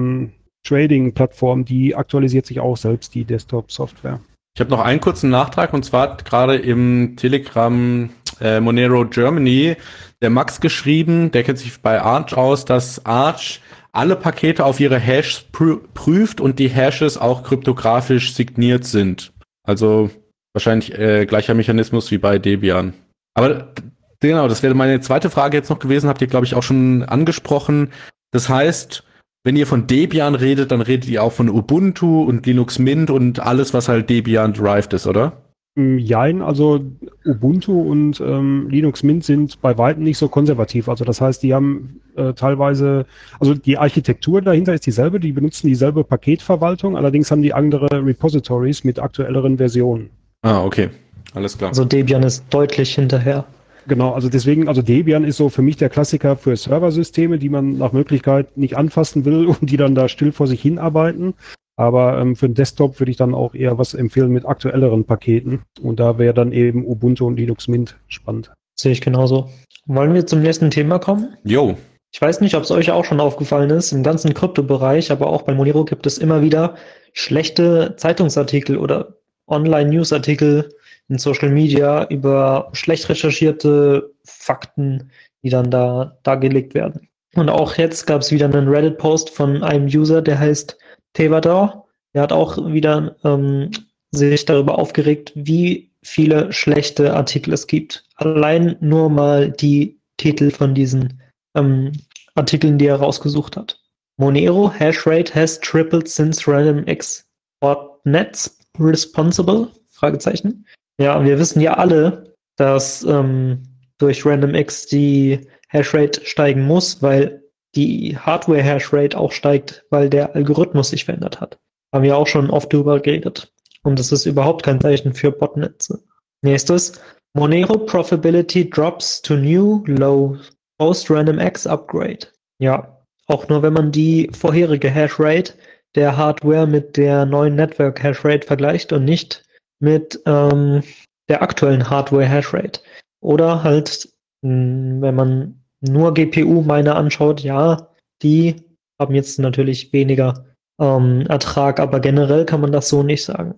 C-Trading-Plattform, die aktualisiert sich auch selbst, die Desktop-Software. ich habe noch einen kurzen Nachtrag, und zwar hat gerade im Telegram äh, Monero Germany der Max geschrieben, der kennt sich bei Arch aus, dass Arch alle Pakete auf ihre Hashes prü- prüft und die Hashes auch kryptografisch signiert sind. Also wahrscheinlich äh, gleicher Mechanismus wie bei Debian. Aber genau, das wäre meine zweite Frage jetzt noch gewesen, habt ihr, glaube ich, auch schon angesprochen. Das heißt, wenn ihr von Debian redet, dann redet ihr auch von Ubuntu und Linux Mint und alles, was halt Debian-derived ist, oder? Jein, also Ubuntu und ähm, Linux Mint sind bei weitem nicht so konservativ. Also das heißt, die haben äh, teilweise, also die Architektur dahinter ist dieselbe, die benutzen dieselbe Paketverwaltung, allerdings haben die andere Repositories mit aktuelleren Versionen. Ah, okay. Alles klar. Also Debian ist deutlich hinterher. Genau, also deswegen, also Debian ist so für mich der Klassiker für Serversysteme, die man nach Möglichkeit nicht anfassen will und die dann da still vor sich hinarbeiten. Aber ähm, für den Desktop würde ich dann auch eher was empfehlen mit aktuelleren Paketen. Und da wäre dann eben Ubuntu und Linux Mint spannend. Sehe ich genauso. Wollen wir zum nächsten Thema kommen? Jo. Ich weiß nicht, ob es euch auch schon aufgefallen ist, im ganzen Kryptobereich, aber auch bei Monero gibt es immer wieder schlechte Zeitungsartikel oder Online-News-Artikel in Social Media über schlecht recherchierte Fakten, die dann da dargelegt werden. Und auch jetzt gab es wieder einen Reddit-Post von einem User, der heißt Tevador. Der hat auch wieder ähm, sich darüber aufgeregt, wie viele schlechte Artikel es gibt. Allein nur mal die Titel von diesen ähm, Artikeln, die er rausgesucht hat. Monero Hashrate has tripled since RandomX botnets responsible? Fragezeichen. Ja, wir wissen ja alle, dass ähm, durch RandomX die Hashrate steigen muss, weil die Hardware-Hashrate auch steigt, weil der Algorithmus sich verändert hat. Haben wir auch schon oft drüber geredet. Und das ist überhaupt kein Zeichen für Botnetze. Nächstes. Monero Profitability drops to new low post-RandomX upgrade. Ja, auch nur wenn man die vorherige Hashrate der Hardware mit der neuen Network-Hashrate vergleicht und nicht mit ähm, der aktuellen Hardware-Hashrate. Oder halt, mh, wenn man nur G P U-Miner anschaut, ja, die haben jetzt natürlich weniger ähm, Ertrag, aber generell kann man das so nicht sagen.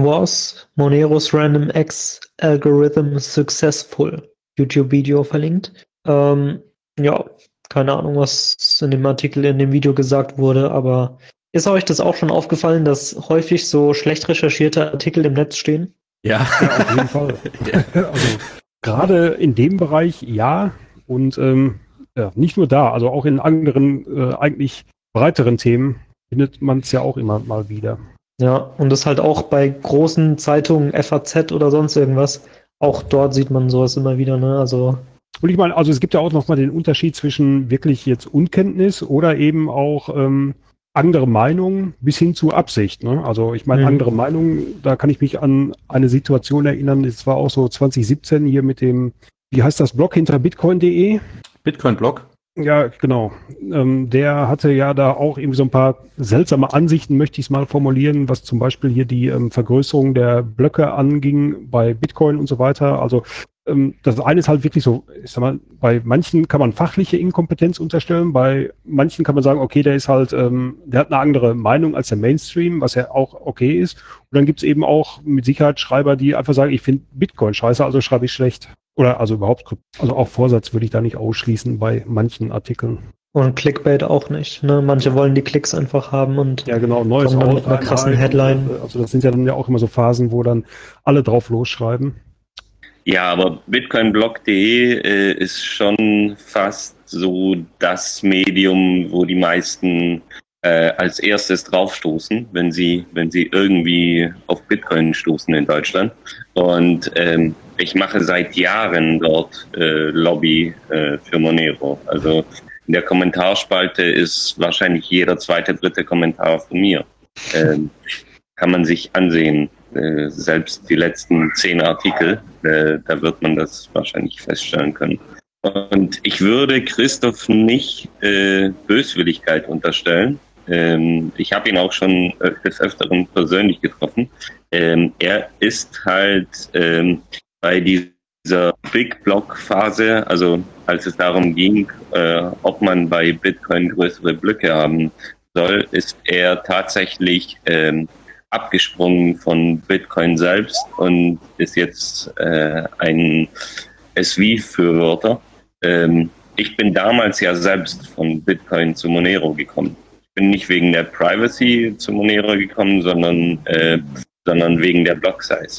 Was Moneros RandomX Algorithm successful? YouTube-Video verlinkt. Ähm, ja, keine Ahnung, was in dem Artikel, in dem Video gesagt wurde, aber ist euch das auch schon aufgefallen, dass häufig so schlecht recherchierte Artikel im Netz stehen? Ja. Ja, auf jeden Fall. Also gerade in dem Bereich ja. Und ähm, ja, nicht nur da, also auch in anderen, äh, eigentlich breiteren Themen findet man es ja auch immer mal wieder. Ja, und das halt auch bei großen Zeitungen, F A Z oder sonst irgendwas, auch dort sieht man sowas immer wieder, ne? Also. Und ich meine, also es gibt ja auch nochmal den Unterschied zwischen wirklich jetzt Unkenntnis oder eben auch ähm, andere Meinungen bis hin zu Absicht, ne? Also ich meine, Mhm. andere Meinungen, da kann ich mich an eine Situation erinnern, das war auch so zwanzig siebzehn hier mit dem, wie heißt das Blog hinter bitcoin punkt de? Bitcoin-Blog. Ja, genau. Ähm, der hatte ja da auch irgendwie so ein paar seltsame Ansichten, möchte ich es mal formulieren, was zum Beispiel hier die ähm, Vergrößerung der Blöcke anging bei Bitcoin und so weiter. Also ähm, das eine ist halt wirklich so, ich sag mal, bei manchen kann man fachliche Inkompetenz unterstellen, bei manchen kann man sagen, okay, der ist halt, ähm, der hat eine andere Meinung als der Mainstream, was ja auch okay ist. Und dann gibt es eben auch mit Sicherheit Schreiber, die einfach sagen, ich finde Bitcoin scheiße, also schreibe ich schlecht. Oder also überhaupt, also auch Vorsatz würde ich da nicht ausschließen bei manchen Artikeln. Und Clickbait auch nicht, ne? Manche wollen die Klicks einfach haben und Ja, genau, neues kommen dann Auto mit einer krassen rein. Headline. Also das sind ja dann ja auch immer so Phasen, wo dann alle drauf losschreiben. Ja, aber bitcoinblog punkt de äh, ist schon fast so das Medium, wo die meisten äh, als erstes draufstoßen, wenn sie, wenn sie irgendwie auf Bitcoin stoßen in Deutschland. Und ähm, ich mache seit Jahren dort äh, Lobby äh, für Monero. Also in der Kommentarspalte ist wahrscheinlich jeder zweite, dritte Kommentar von mir. Ähm, kann man sich ansehen. Äh, selbst die letzten zehn Artikel, äh, da wird man das wahrscheinlich feststellen können. Und ich würde Christoph nicht äh, Böswilligkeit unterstellen. Ähm, ich habe ihn auch schon äh, des Öfteren persönlich getroffen. Ähm, er ist halt ähm, bei dieser Big Block Phase, also als es darum ging, äh, ob man bei Bitcoin größere Blöcke haben soll, ist er tatsächlich ähm, abgesprungen von Bitcoin selbst und ist jetzt äh, ein S V-Fürworter. Ähm, ich bin damals ja selbst von Bitcoin zu Monero gekommen. Ich bin nicht wegen der Privacy zu Monero gekommen, sondern, äh, sondern wegen der Block Size.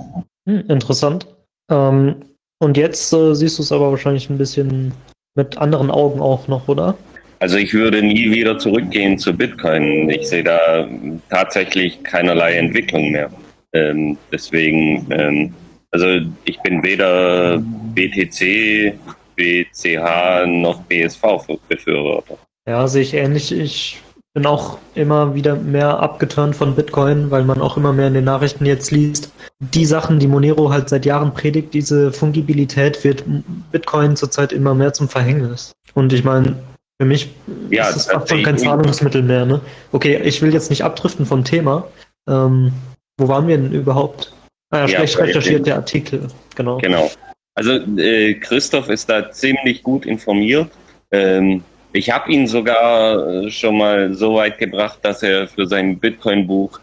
Hm, interessant. Ähm, und jetzt äh, siehst du es aber wahrscheinlich ein bisschen mit anderen Augen auch noch, oder? Also ich würde nie wieder zurückgehen zu Bitcoin. Ich sehe da tatsächlich keinerlei Entwicklung mehr. Ähm, deswegen, ähm, also ich bin weder B T C, B C H noch B S V-Befürworter. Ja, sehe ich ähnlich. Ich bin auch immer wieder mehr abgeturnt von Bitcoin, weil man auch immer mehr in den Nachrichten jetzt liest. Die Sachen, die Monero halt seit Jahren predigt, diese Fungibilität, wird Bitcoin zurzeit immer mehr zum Verhängnis. Und ich meine, für mich ja, ist es fast schon kein Zahlungsmittel mehr. Ne? Okay, ich will jetzt nicht abdriften vom Thema. Ähm, wo waren wir denn überhaupt? Ah ja, schlecht ja, recherchierte Artikel. Genau. Genau. Also äh, Christoph ist da ziemlich gut informiert. Ähm, ich habe ihn sogar schon mal so weit gebracht, dass er für sein Bitcoin-Buch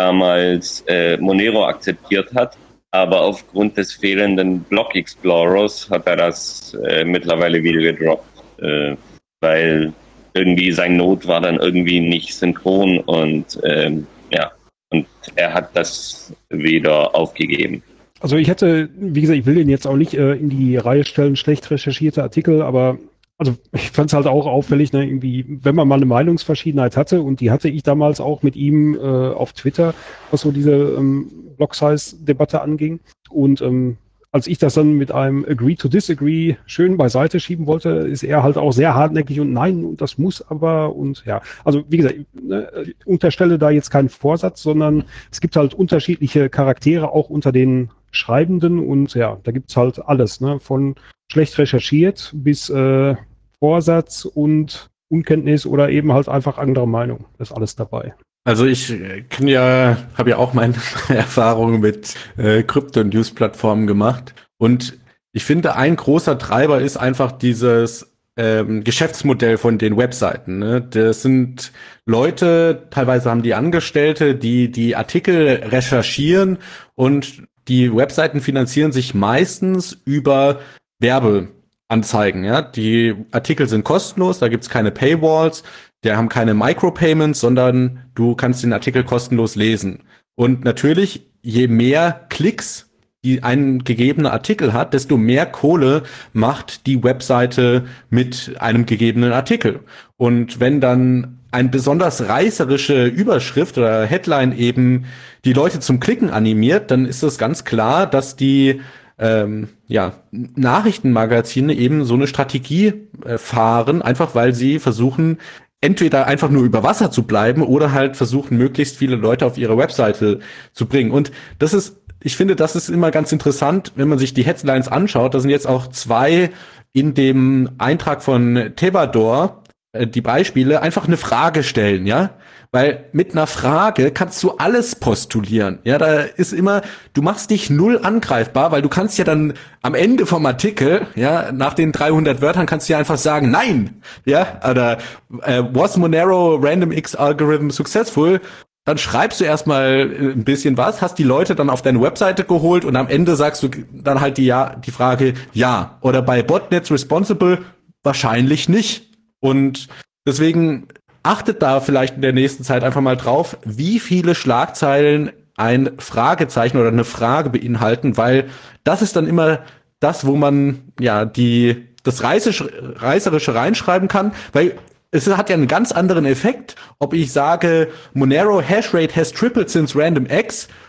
damals äh, Monero akzeptiert hat. Aber aufgrund des fehlenden Block Explorers hat er das äh, mittlerweile wieder gedroppt. Äh, weil irgendwie sein Node war dann irgendwie nicht synchron und ähm, ja, und er hat das wieder aufgegeben. Also ich hätte, wie gesagt, ich will den jetzt auch nicht äh, in die Reihe stellen, schlecht recherchierte Artikel, aber also ich fand es halt auch auffällig, ne, irgendwie, wenn man mal eine Meinungsverschiedenheit hatte, und die hatte ich damals auch mit ihm äh, auf Twitter, was so diese ähm, Block-Size-Debatte anging. Und ähm, als ich das dann mit einem Agree to Disagree schön beiseite schieben wollte, ist er halt auch sehr hartnäckig und nein, und das muss aber, und ja, also wie gesagt, ne, unterstelle da jetzt keinen Vorsatz, sondern es gibt halt unterschiedliche Charaktere auch unter den Schreibenden, und ja, da gibt's halt alles, ne, von schlecht recherchiert bis äh, Vorsatz und Unkenntnis oder eben halt einfach andere Meinung. Das ist alles dabei. Also ich kann ja, habe ja auch meine Erfahrungen mit äh, Krypto-News-Plattformen gemacht, und ich finde, ein großer Treiber ist einfach dieses ähm, Geschäftsmodell von den Webseiten. Ne? Das sind Leute, teilweise haben die Angestellte, die die Artikel recherchieren, und die Webseiten finanzieren sich meistens über Werbeanzeigen. Ja? Die Artikel sind kostenlos, da gibt's keine Paywalls. Die haben keine Micropayments, sondern du kannst den Artikel kostenlos lesen. Und natürlich, je mehr Klicks die ein gegebener Artikel hat, desto mehr Kohle macht die Webseite mit einem gegebenen Artikel. Und wenn dann eine besonders reißerische Überschrift oder Headline eben die Leute zum Klicken animiert, dann ist es ganz klar, dass die ähm, ja, Nachrichtenmagazine eben so eine Strategie äh, fahren, einfach weil sie versuchen, entweder einfach nur über Wasser zu bleiben oder halt versuchen, möglichst viele Leute auf ihre Webseite zu bringen. Und das ist, ich finde, das ist immer ganz interessant, wenn man sich die Headlines anschaut. Da sind jetzt auch zwei in dem Eintrag von Tevador, äh, die Beispiele, einfach eine Frage stellen, ja? Weil mit einer Frage kannst du alles postulieren. Ja, da ist immer, du machst dich null angreifbar, weil du kannst ja dann am Ende vom Artikel, ja, nach den dreihundert Wörtern kannst du ja einfach sagen, nein, ja, oder äh, was Monero Random X Algorithm successful? Dann schreibst du erstmal ein bisschen was, hast die Leute dann auf deine Webseite geholt, und am Ende sagst du dann halt die ja die Frage ja, oder bei Botnets responsible wahrscheinlich nicht. Und deswegen achtet da vielleicht in der nächsten Zeit einfach mal drauf, wie viele Schlagzeilen ein Fragezeichen oder eine Frage beinhalten, weil das ist dann immer das, wo man ja die das Reißerische, Reißerische reinschreiben kann, weil es hat ja einen ganz anderen Effekt, ob ich sage, Monero Hashrate has tripled since Random X,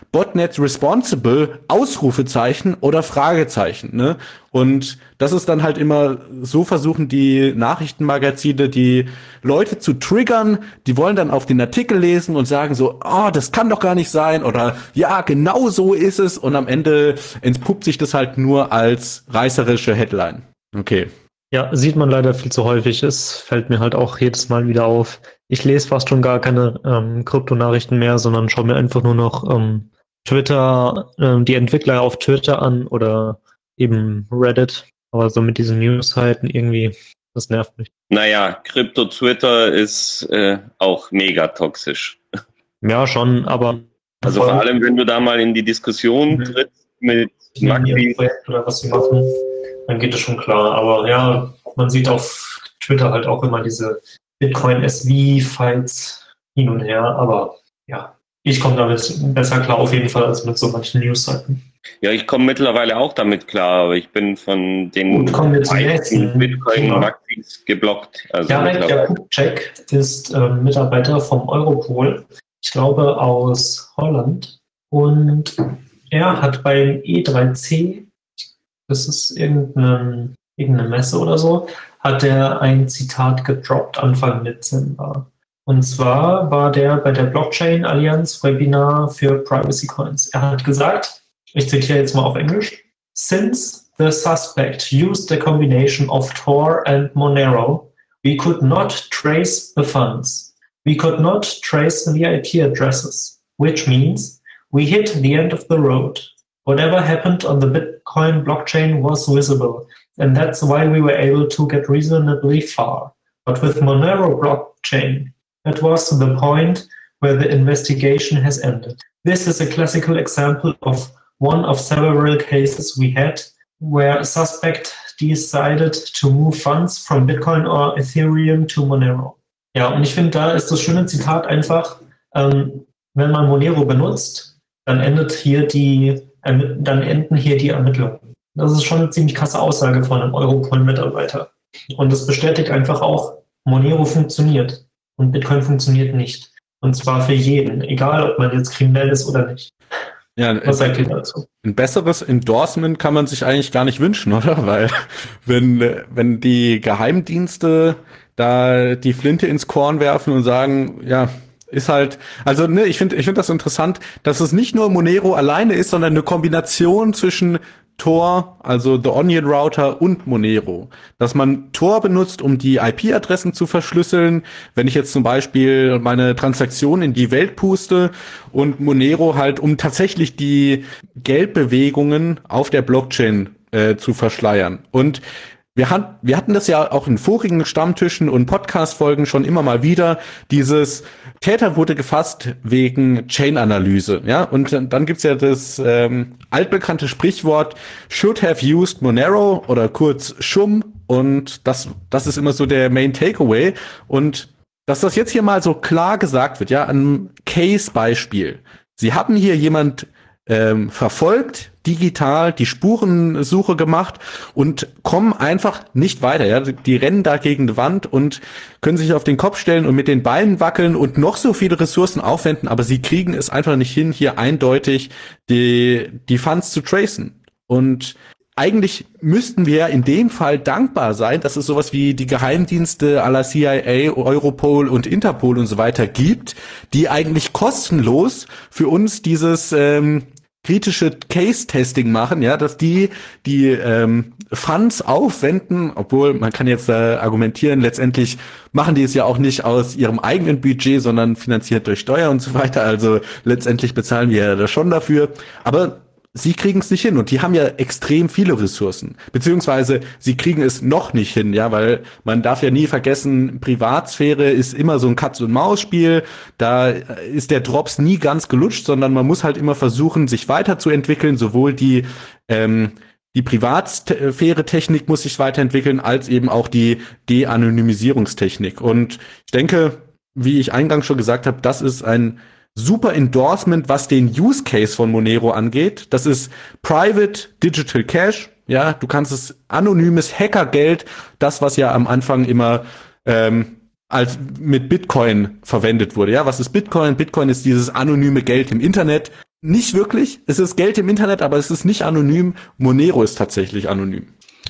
Botnet responsible, Ausrufezeichen oder Fragezeichen, ne? Und das ist dann halt immer, so versuchen die Nachrichtenmagazine die Leute zu triggern, die wollen dann auf den Artikel lesen und sagen so, oh, das kann doch gar nicht sein oder ja, genau so ist es und am Ende entpuppt sich das halt nur als reißerische Headline. Okay. Ja, sieht man leider viel zu häufig. Es fällt mir halt auch jedes Mal wieder auf. Ich lese fast schon gar keine ähm, Kryptonachrichten mehr, sondern schaue mir einfach nur noch ähm, Twitter, ähm, die Entwickler auf Twitter an oder eben Reddit. Aber so mit diesen News-Seiten irgendwie, das nervt mich. Naja, Krypto-Twitter ist äh, auch mega toxisch. Ja, schon, aber Also vor allem, wenn du da mal in die Diskussion trittst mit Maxi. Projekt oder was sie machen, dann geht es schon klar. Aber ja, man sieht auf Twitter halt auch immer diese Bitcoin-S V-Files hin und her. Aber ja, ich komme damit besser klar auf jeden Fall als mit so manchen News-Seiten. Ja, ich komme mittlerweile auch damit klar, aber ich bin von den Gut, kommen wir zum nächsten Bitcoin-Maxis geblockt. Also Jarek Jakubczek ist äh, Mitarbeiter vom Europol, ich glaube aus Holland. Und er hat beim E drei C, das ist irgendeine, irgendeine Messe oder so, hat er ein Zitat gedroppt Anfang Dezember. Und zwar war der bei der Blockchain Allianz Webinar für Privacy Coins. Er hat gesagt, ich zitiere jetzt mal auf Englisch, since the suspect used a combination of Tor and Monero, we could not trace the funds. We could not trace the I P addresses, which means we hit the end of the road. Whatever happened on the Bitcoin blockchain was visible, and that's why we were able to get reasonably far. But with Monero blockchain, that was the point where the investigation has ended. This is a classical example of one of several cases we had where a suspect decided to move funds from Bitcoin or Ethereum to Monero. Ja, und ich finde, da ist das schöne Zitat einfach, ähm, wenn man Monero benutzt, dann endet hier die, äh, dann enden hier die Ermittlungen. Das ist schon eine ziemlich krasse Aussage von einem Europol-Mitarbeiter. Und das bestätigt einfach auch, Monero funktioniert und Bitcoin funktioniert nicht. Und zwar für jeden, egal ob man jetzt kriminell ist oder nicht. Ja, was sagt ihr dazu? Ein besseres Endorsement kann man sich eigentlich gar nicht wünschen, oder? Weil wenn, wenn die Geheimdienste da die Flinte ins Korn werfen und sagen, ja, ist halt, also ne, ich finde ich finde das interessant, dass es nicht nur Monero alleine ist, sondern eine Kombination zwischen Tor, also The Onion Router und Monero. Dass man Tor benutzt, um die I P-Adressen zu verschlüsseln. Wenn ich jetzt zum Beispiel meine Transaktion in die Welt puste und Monero halt, um tatsächlich die Geldbewegungen auf der Blockchain äh, zu verschleiern. Und Wir, hat, wir hatten das ja auch in vorigen Stammtischen und Podcast-Folgen schon immer mal wieder, dieses Täter wurde gefasst wegen Chain-Analyse, ja, und dann gibt's ja das ähm, altbekannte Sprichwort should have used Monero oder kurz S H U M und das, das ist immer so der Main Takeaway und dass das jetzt hier mal so klar gesagt wird, ja, an Case-Beispiel. Sie haben hier jemand ähm, verfolgt, digital die Spurensuche gemacht und kommen einfach nicht weiter. Ja, die rennen da gegen die Wand und können sich auf den Kopf stellen und mit den Beinen wackeln und noch so viele Ressourcen aufwenden, aber sie kriegen es einfach nicht hin, hier eindeutig die die Funds zu tracen. Und eigentlich müssten wir in dem Fall dankbar sein, dass es sowas wie die Geheimdienste à la C I A, Europol und Interpol und so weiter gibt, die eigentlich kostenlos für uns dieses ähm, kritische Case-Testing machen, ja, dass die die ähm, Funds aufwenden, obwohl man kann jetzt äh, argumentieren, letztendlich machen die es ja auch nicht aus ihrem eigenen Budget, sondern finanziert durch Steuer und so weiter, also letztendlich bezahlen wir ja da schon dafür, aber sie kriegen es nicht hin und die haben ja extrem viele Ressourcen, beziehungsweise sie kriegen es noch nicht hin, ja, weil man darf ja nie vergessen, Privatsphäre ist immer so ein Katz-und-Maus-Spiel, da ist der Drops nie ganz gelutscht, sondern man muss halt immer versuchen, sich weiterzuentwickeln, sowohl die ähm, die Privatsphäre-Technik muss sich weiterentwickeln, als eben auch die De-Anonymisierungstechnik und ich denke, wie ich eingangs schon gesagt habe, das ist ein super Endorsement, was den Use Case von Monero angeht. Das ist Private Digital Cash. Ja, du kannst es anonymes Hackergeld, das was ja am Anfang immer ähm, als mit Bitcoin verwendet wurde. Ja, was ist Bitcoin? Bitcoin ist dieses anonyme Geld im Internet. nicht wirklich. Es ist Geld im Internet, aber es ist nicht anonym. Monero ist tatsächlich anonym.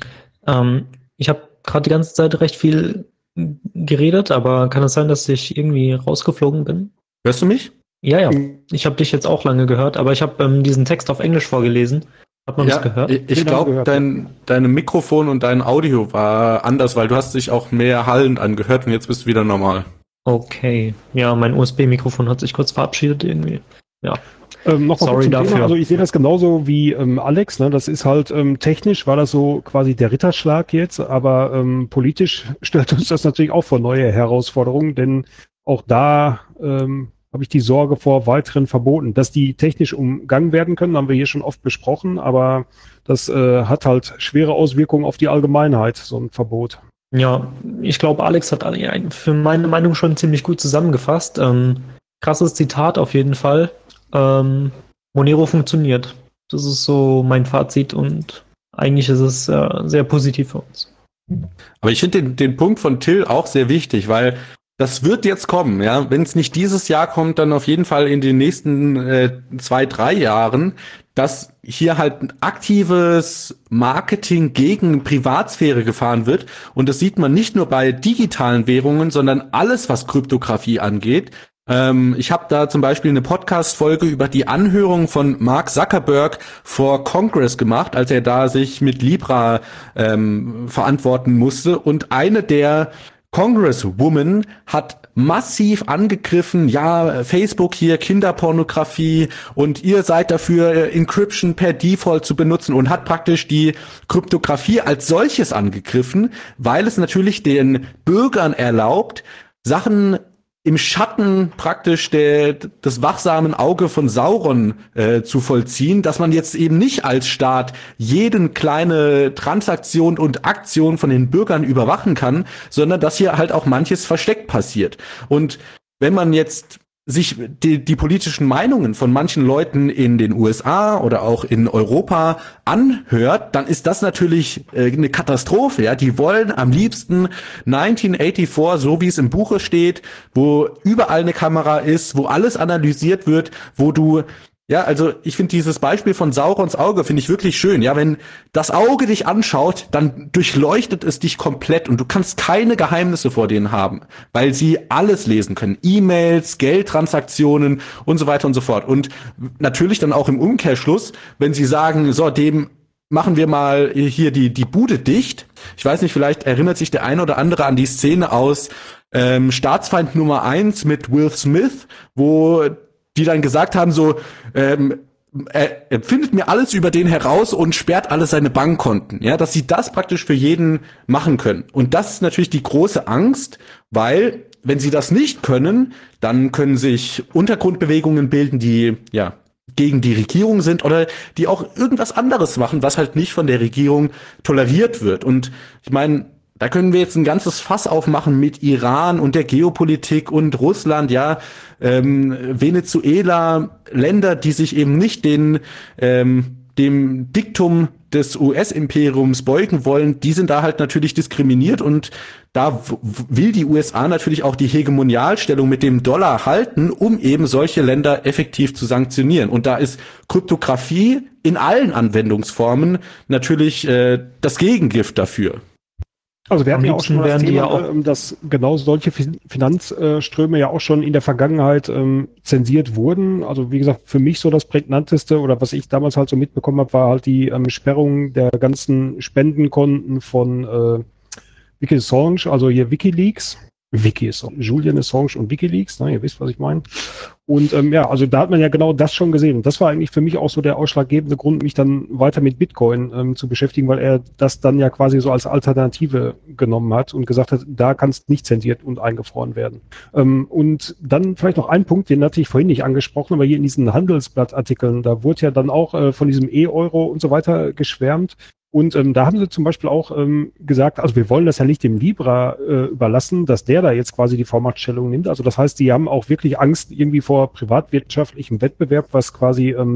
Ähm, ich habe gerade die ganze Zeit recht viel geredet, aber kann es sein, dass ich irgendwie rausgeflogen bin? Hörst du mich? Ja, ja. Ich habe dich jetzt auch lange gehört, aber ich habe ähm, diesen Text auf Englisch vorgelesen. Hat man das gehört? Ich, ich glaube, dein, dein Mikrofon und dein Audio war anders, weil du hast dich auch mehr hallend angehört und jetzt bist du wieder normal. Okay. Ja, mein U S B-Mikrofon hat sich kurz verabschiedet irgendwie. Ja. Ähm, noch mal Sorry zum dafür. Thema. Also ich sehe das genauso wie ähm, Alex. Ne? Das ist halt ähm, technisch war das so quasi der Ritterschlag jetzt, aber ähm, politisch stellt uns das natürlich auch vor neue Herausforderungen, denn auch da ähm, habe ich die Sorge vor weiteren Verboten. Dass die technisch umgangen werden können, haben wir hier schon oft besprochen, aber das äh, hat halt schwere Auswirkungen auf die Allgemeinheit, so ein Verbot. Ja, ich glaube, Alex hat für meine Meinung schon ziemlich gut zusammengefasst. Ähm, krasses Zitat auf jeden Fall. Ähm, Monero funktioniert. Das ist so mein Fazit und eigentlich ist es äh, sehr positiv für uns. Aber ich finde den, den Punkt von Till auch sehr wichtig, weil das wird jetzt kommen, ja. Wenn es nicht dieses Jahr kommt, dann auf jeden Fall in den nächsten äh, zwei, drei Jahren, dass hier halt ein aktives Marketing gegen Privatsphäre gefahren wird. Und das sieht man nicht nur bei digitalen Währungen, sondern alles, was Kryptographie angeht. Ähm, ich habe da zum Beispiel eine Podcast-Folge über die Anhörung von Mark Zuckerberg vor Congress gemacht, als er da sich mit Libra ähm, verantworten musste. Und eine der Congresswoman hat massiv angegriffen, ja, Facebook hier, Kinderpornografie und ihr seid dafür, Encryption per Default zu benutzen und hat praktisch die Kryptographie als solches angegriffen, weil es natürlich den Bürgern erlaubt, Sachen im Schatten praktisch der, des wachsamen Auge von Sauron äh, zu vollziehen, dass man jetzt eben nicht als Staat jeden kleine Transaktion und Aktion von den Bürgern überwachen kann, sondern dass hier halt auch manches versteckt passiert. Und wenn man jetzt sich die, die politischen Meinungen von manchen Leuten in den U S A oder auch in Europa anhört, dann ist das natürlich äh, eine Katastrophe. Ja, die wollen am liebsten neunzehnhundertvierundachtzig, so wie es im Buche steht, wo überall eine Kamera ist, wo alles analysiert wird, wo du ja, also ich finde dieses Beispiel von Saurons Auge finde ich wirklich schön. Ja, wenn das Auge dich anschaut, dann durchleuchtet es dich komplett und du kannst keine Geheimnisse vor denen haben, weil sie alles lesen können. E-Mails, Geldtransaktionen und so weiter und so fort. Und natürlich dann auch im Umkehrschluss, wenn sie sagen, so, dem machen wir mal hier die die Bude dicht. Ich weiß nicht, vielleicht erinnert sich der eine oder andere an die Szene aus ähm, Staatsfeind Nummer eins mit Will Smith, wo die dann gesagt haben, so, ähm, er, er findet mir alles über den heraus und sperrt alle seine Bankkonten, ja, dass sie das praktisch für jeden machen können. Und das ist natürlich die große Angst, weil, wenn sie das nicht können, dann können sich Untergrundbewegungen bilden, die, ja, gegen die Regierung sind oder die auch irgendwas anderes machen, was halt nicht von der Regierung toleriert wird. Und ich meine, da können wir jetzt ein ganzes Fass aufmachen mit Iran und der Geopolitik und Russland, ja, ähm, Venezuela, Länder, die sich eben nicht den ähm, dem Diktum des U S-Imperiums beugen wollen, die sind da halt natürlich diskriminiert und da w- will die U S A natürlich auch die Hegemonialstellung mit dem Dollar halten, um eben solche Länder effektiv zu sanktionieren. Und da ist Kryptographie in allen Anwendungsformen natürlich äh, das Gegengift dafür. Also wir Am hatten ja auch liebsten schon das wären die Thema, ja auch- ähm, dass genau solche Fin- Finanzströme ja auch schon in der Vergangenheit ähm, zensiert wurden. Also wie gesagt, für mich so das prägnanteste oder was ich damals halt so mitbekommen habe, war halt die ähm, Sperrung der ganzen Spendenkonten von äh, Wiki Assange, also hier WikiLeaks. Wiki Assange, Julian Assange und WikiLeaks, ne, ihr wisst, was ich meine. Und ähm, ja, also da hat man ja genau das schon gesehen. Und das war eigentlich für mich auch so der ausschlaggebende Grund, mich dann weiter mit Bitcoin ähm, zu beschäftigen, weil er das dann ja quasi so als Alternative genommen hat und gesagt hat, da kannst nicht zensiert und eingefroren werden. Ähm, und dann vielleicht noch ein Punkt, den hatte ich vorhin nicht angesprochen, aber hier in diesen Handelsblattartikeln, da wurde ja dann auch äh, von diesem E-Euro und so weiter geschwärmt. Und ähm, da haben sie zum Beispiel auch ähm, gesagt, also wir wollen das ja nicht dem Libra äh, überlassen, dass der da jetzt quasi die Vormachtstellung nimmt. Also das heißt, die haben auch wirklich Angst irgendwie vor privatwirtschaftlichem Wettbewerb, was quasi ähm,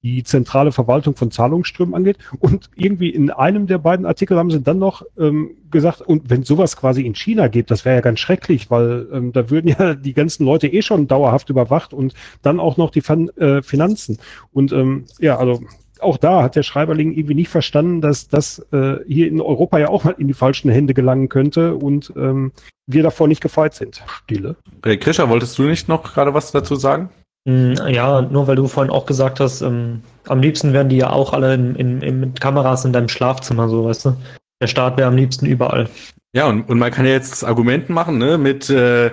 die zentrale Verwaltung von Zahlungsströmen angeht. Und irgendwie in einem der beiden Artikel haben sie dann noch ähm, gesagt, und wenn sowas quasi in China geht, das wäre ja ganz schrecklich, weil ähm, da würden ja die ganzen Leute eh schon dauerhaft überwacht und dann auch noch die Fin- äh, Finanzen. Und ähm, ja, also auch da hat der Schreiberling irgendwie nicht verstanden, dass das äh, hier in Europa ja auch mal in die falschen Hände gelangen könnte und ähm, wir davor nicht gefeit sind. Stille. Äh, Krischer, wolltest du nicht noch gerade was dazu sagen? Ja, nur weil du vorhin auch gesagt hast, ähm, am liebsten wären die ja auch alle in, in, in, mit Kameras in deinem Schlafzimmer, so, weißt du? Der Staat wäre am liebsten überall. Ja, und, und man kann ja jetzt Argumenten machen, ne, mit äh,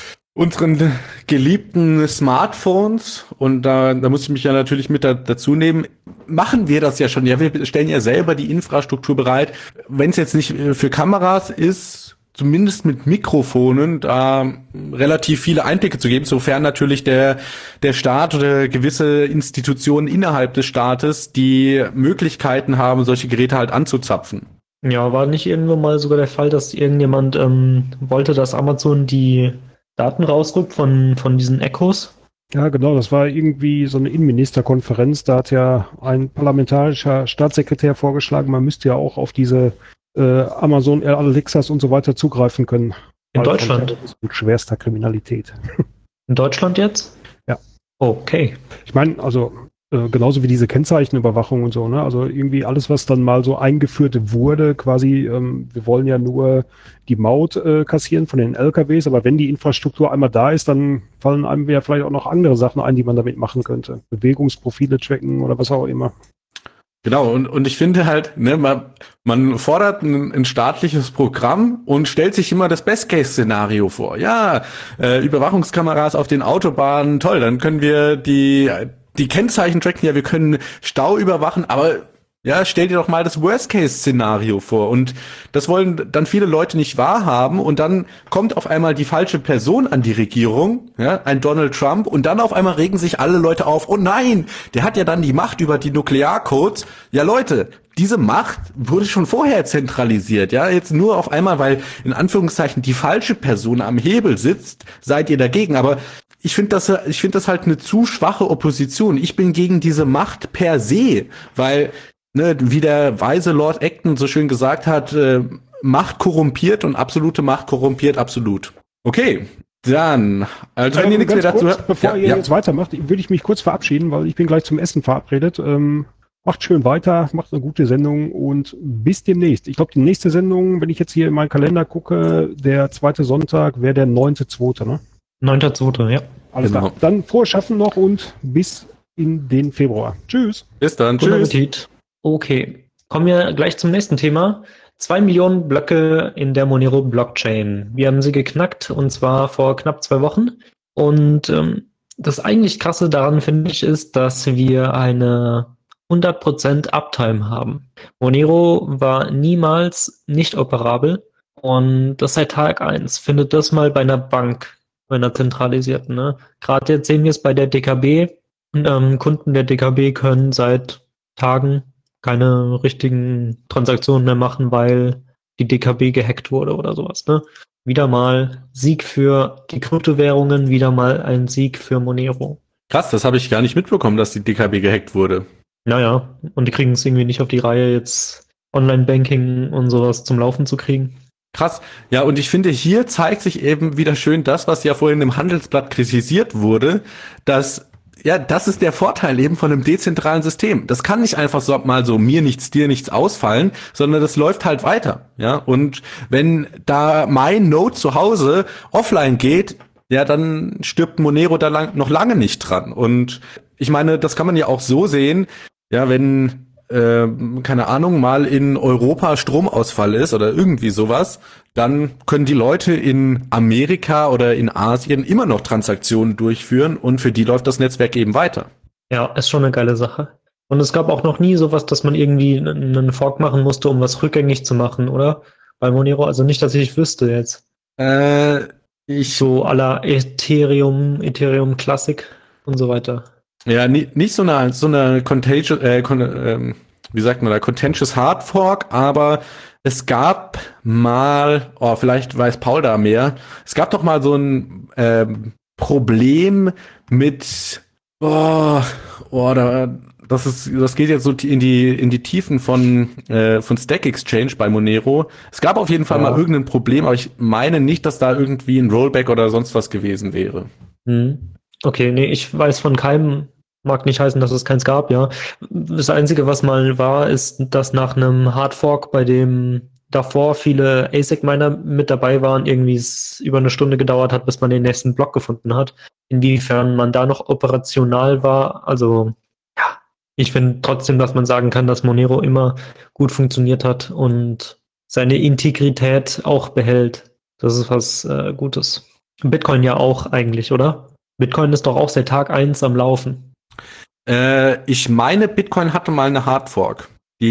unseren geliebten Smartphones, und da, da muss ich mich ja natürlich mit da, dazu nehmen, machen wir das ja schon. Ja, wir stellen ja selber die Infrastruktur bereit. Wenn es jetzt nicht für Kameras ist, zumindest mit Mikrofonen, da relativ viele Einblicke zu geben, sofern natürlich der, der Staat oder gewisse Institutionen innerhalb des Staates die Möglichkeiten haben, solche Geräte halt anzuzapfen. Ja, war nicht irgendwo mal sogar der Fall, dass irgendjemand ähm, wollte, dass Amazon die Daten rausrückt von, von diesen Echos? Ja, genau, das war irgendwie so eine Innenministerkonferenz. Da hat ja ein parlamentarischer Staatssekretär vorgeschlagen, man müsste ja auch auf diese äh, Amazon, Alexas und so weiter zugreifen können. In Weil Deutschland? von Terrorismus und schwerster Kriminalität. In Deutschland jetzt? Ja. Okay. Ich meine, also äh, genauso wie diese Kennzeichenüberwachung und so, ne? Also irgendwie alles, was dann mal so eingeführt wurde, quasi, ähm, wir wollen ja nur die Maut äh, kassieren von den L K Ws, aber wenn die Infrastruktur einmal da ist, dann fallen einem ja vielleicht auch noch andere Sachen ein, die man damit machen könnte. Bewegungsprofile tracken oder was auch immer. Genau, und, und ich finde halt, ne, man, man fordert ein, ein staatliches Programm und stellt sich immer das Best-Case-Szenario vor. Ja, äh, Überwachungskameras auf den Autobahnen, toll, dann können wir die, die Kennzeichen tracken, ja, wir können Stau überwachen, aber ja, stell dir doch mal das Worst-Case-Szenario vor. Und das wollen dann viele Leute nicht wahrhaben. Und dann kommt auf einmal die falsche Person an die Regierung, ja, ein Donald Trump. Und dann auf einmal regen sich alle Leute auf. Oh nein, der hat ja dann die Macht über die Nuklearcodes. Ja, Leute, diese Macht wurde schon vorher zentralisiert. Ja, jetzt nur auf einmal, weil in Anführungszeichen die falsche Person am Hebel sitzt, seid ihr dagegen. Aber ich finde das, ich finde das halt eine zu schwache Opposition. Ich bin gegen diese Macht per se, weil Ne, wie der weise Lord Acton so schön gesagt hat, äh, Macht korrumpiert und absolute Macht korrumpiert absolut. Okay, dann, also wenn Ähm, ihr nichts mehr ganz dazu kurz, habt. bevor ja, ihr ja. jetzt weitermacht, würde ich mich kurz verabschieden, weil ich bin gleich zum Essen verabredet. Ähm, macht schön weiter, macht eine gute Sendung und bis demnächst. Ich glaube, die nächste Sendung, wenn ich jetzt hier in meinen Kalender gucke, der zweite Sonntag wäre der neunte zweite, ne? neunter zweiter ja. Alles Genau. klar. Dann frohes Schaffen noch und bis in den Februar. Tschüss. Bis dann, Guten tschüss. Appetit. Okay, kommen wir gleich zum nächsten Thema. Zwei Millionen Blöcke in der Monero Blockchain. Wir haben sie geknackt und zwar vor knapp zwei Wochen. Und ähm, das eigentlich Krasse daran, finde ich, ist, dass wir eine hundert Prozent Uptime haben. Monero war niemals nicht operabel und das seit Tag eins. Findet das mal bei einer Bank, bei einer zentralisierten. Ne? Gerade jetzt sehen wir es bei der D K B. Ähm, Kunden der D K B können seit Tagen keine richtigen Transaktionen mehr machen, weil die D K B gehackt wurde oder sowas. Ne? Wieder mal Sieg für die Kryptowährungen, wieder mal ein Sieg für Monero. Krass, das habe ich gar nicht mitbekommen, dass die D K B gehackt wurde. Naja, und die kriegen es irgendwie nicht auf die Reihe, jetzt Online-Banking und sowas zum Laufen zu kriegen. Krass. Ja, und ich finde, hier zeigt sich eben wieder schön das, was ja vorhin im Handelsblatt kritisiert wurde, dass ja, das ist der Vorteil eben von einem dezentralen System. Das kann nicht einfach so mal so mir nichts, dir nichts ausfallen, sondern das läuft halt weiter. Ja, und wenn da mein Node zu Hause offline geht, ja, dann stirbt Monero da lang, noch lange nicht dran. Und ich meine, das kann man ja auch so sehen, ja, wenn äh, keine Ahnung, mal in Europa Stromausfall ist oder irgendwie sowas, dann können die Leute in Amerika oder in Asien immer noch Transaktionen durchführen und für die läuft das Netzwerk eben weiter. Ja, ist schon eine geile Sache. Und es gab auch noch nie sowas, dass man irgendwie einen Fork machen musste, um was rückgängig zu machen, oder? Bei Monero, also nicht, dass ich wüsste jetzt. Äh, ich So à la Ethereum, Ethereum Classic und so weiter. Ja, nie, nicht so eine, so eine contagious, äh, con, ähm, wie sagt man da, contentious Hard Fork, aber es gab mal, oh, vielleicht weiß Paul da mehr, es gab doch mal so ein ähm, Problem mit, oh, oh da, das ist, das geht jetzt so in die in die Tiefen von äh, von Stack Exchange bei Monero. Es gab auf jeden Fall Ja. mal irgendein Problem, aber ich meine nicht, dass da irgendwie ein Rollback oder sonst was gewesen wäre. Hm. Okay, nee, ich weiß von keinem, mag nicht heißen, dass es keins gab, ja. Das Einzige, was mal war, ist, dass nach einem Hardfork, bei dem davor viele A S I C-Miner mit dabei waren, irgendwie es über eine Stunde gedauert hat, bis man den nächsten Block gefunden hat. Inwiefern man da noch operational war, also ja, ich finde trotzdem, dass man sagen kann, dass Monero immer gut funktioniert hat und seine Integrität auch behält. Das ist was äh, Gutes. Bitcoin ja auch eigentlich, oder? Bitcoin ist doch auch seit Tag eins am Laufen. Äh, ich meine, Bitcoin hatte mal eine Hardfork.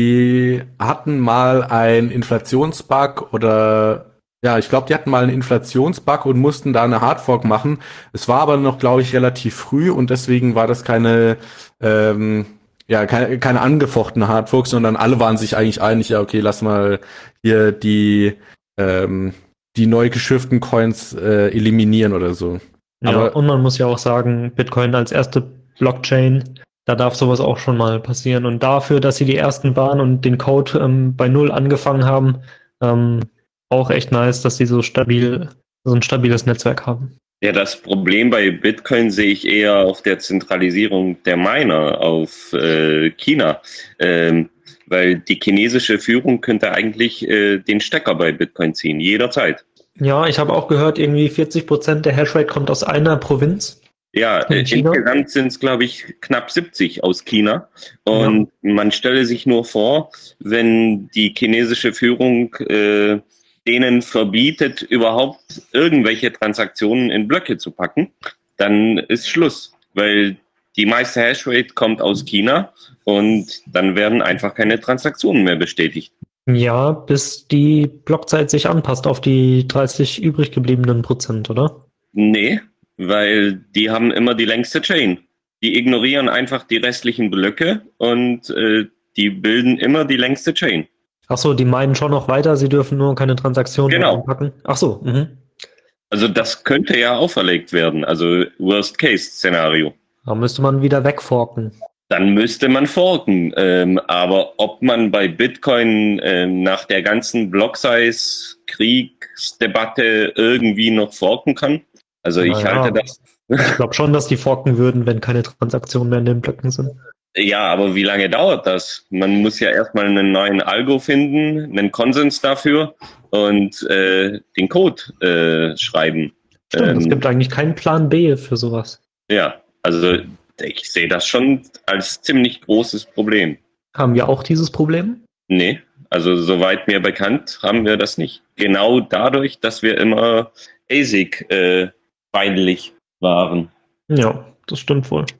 Die hatten mal einen Inflationsbug oder ja, ich glaube, die hatten mal einen Inflationsbug und mussten da eine Hardfork machen. Es war aber noch, glaube ich, relativ früh und deswegen war das keine ähm, ja keine, keine angefochtene Hardfork, sondern alle waren sich eigentlich einig, ja okay, lass mal hier die ähm, die neu geschifften Coins äh, eliminieren oder so. Ja, Aber- und man muss ja auch sagen, Bitcoin als erste Blockchain, da darf sowas auch schon mal passieren. Und dafür, dass sie die ersten waren und den Code ähm, bei Null angefangen haben, ähm, auch echt nice, dass sie so stabil, so ein stabiles Netzwerk haben. Ja, das Problem bei Bitcoin sehe ich eher auf der Zentralisierung der Miner auf äh, China. Ähm, weil die chinesische Führung könnte eigentlich äh, den Stecker bei Bitcoin ziehen, jederzeit. Ja, ich habe auch gehört, irgendwie vierzig Prozent der Hashrate kommt aus einer Provinz. Ja, In äh, China? insgesamt sind es, glaube ich, knapp siebzig aus China. Und man stelle sich nur vor, wenn die chinesische Führung äh, denen verbietet, überhaupt irgendwelche Transaktionen in Blöcke zu packen, dann ist Schluss. Weil die meiste Hashrate kommt aus China und dann werden einfach keine Transaktionen mehr bestätigt. Ja, bis die Blockzeit sich anpasst auf die dreißig übrig gebliebenen Prozent, oder? Nee, weil die haben immer die längste Chain. Die ignorieren einfach die restlichen Blöcke und äh, die bilden immer die längste Chain. Ach so, die meinen schon noch weiter, sie dürfen nur keine Transaktionen Genau. mehr anpacken. Ach so, mhm. Also das könnte ja auferlegt werden, also Worst-Case-Szenario. Da müsste man wieder wegforken. Dann müsste man forken. Ähm, aber ob man bei Bitcoin ähm, nach der ganzen Block-Size-Kriegsdebatte irgendwie noch forken kann? Also ich Na ja. halte das. Ich glaube schon, dass die forken würden, wenn keine Transaktionen mehr in den Blöcken sind. Ja, aber wie lange dauert das? Man muss ja erstmal einen neuen Algo finden, einen Konsens dafür und äh, den Code äh, schreiben. Stimmt, es Ähm, gibt eigentlich keinen Plan B für sowas. Ja, also ich sehe das schon als ziemlich großes Problem. Haben wir auch dieses Problem? Nee, also soweit mir bekannt, haben wir das nicht. Genau dadurch, dass wir immer A S I C-feindlich waren. Ja, das stimmt wohl.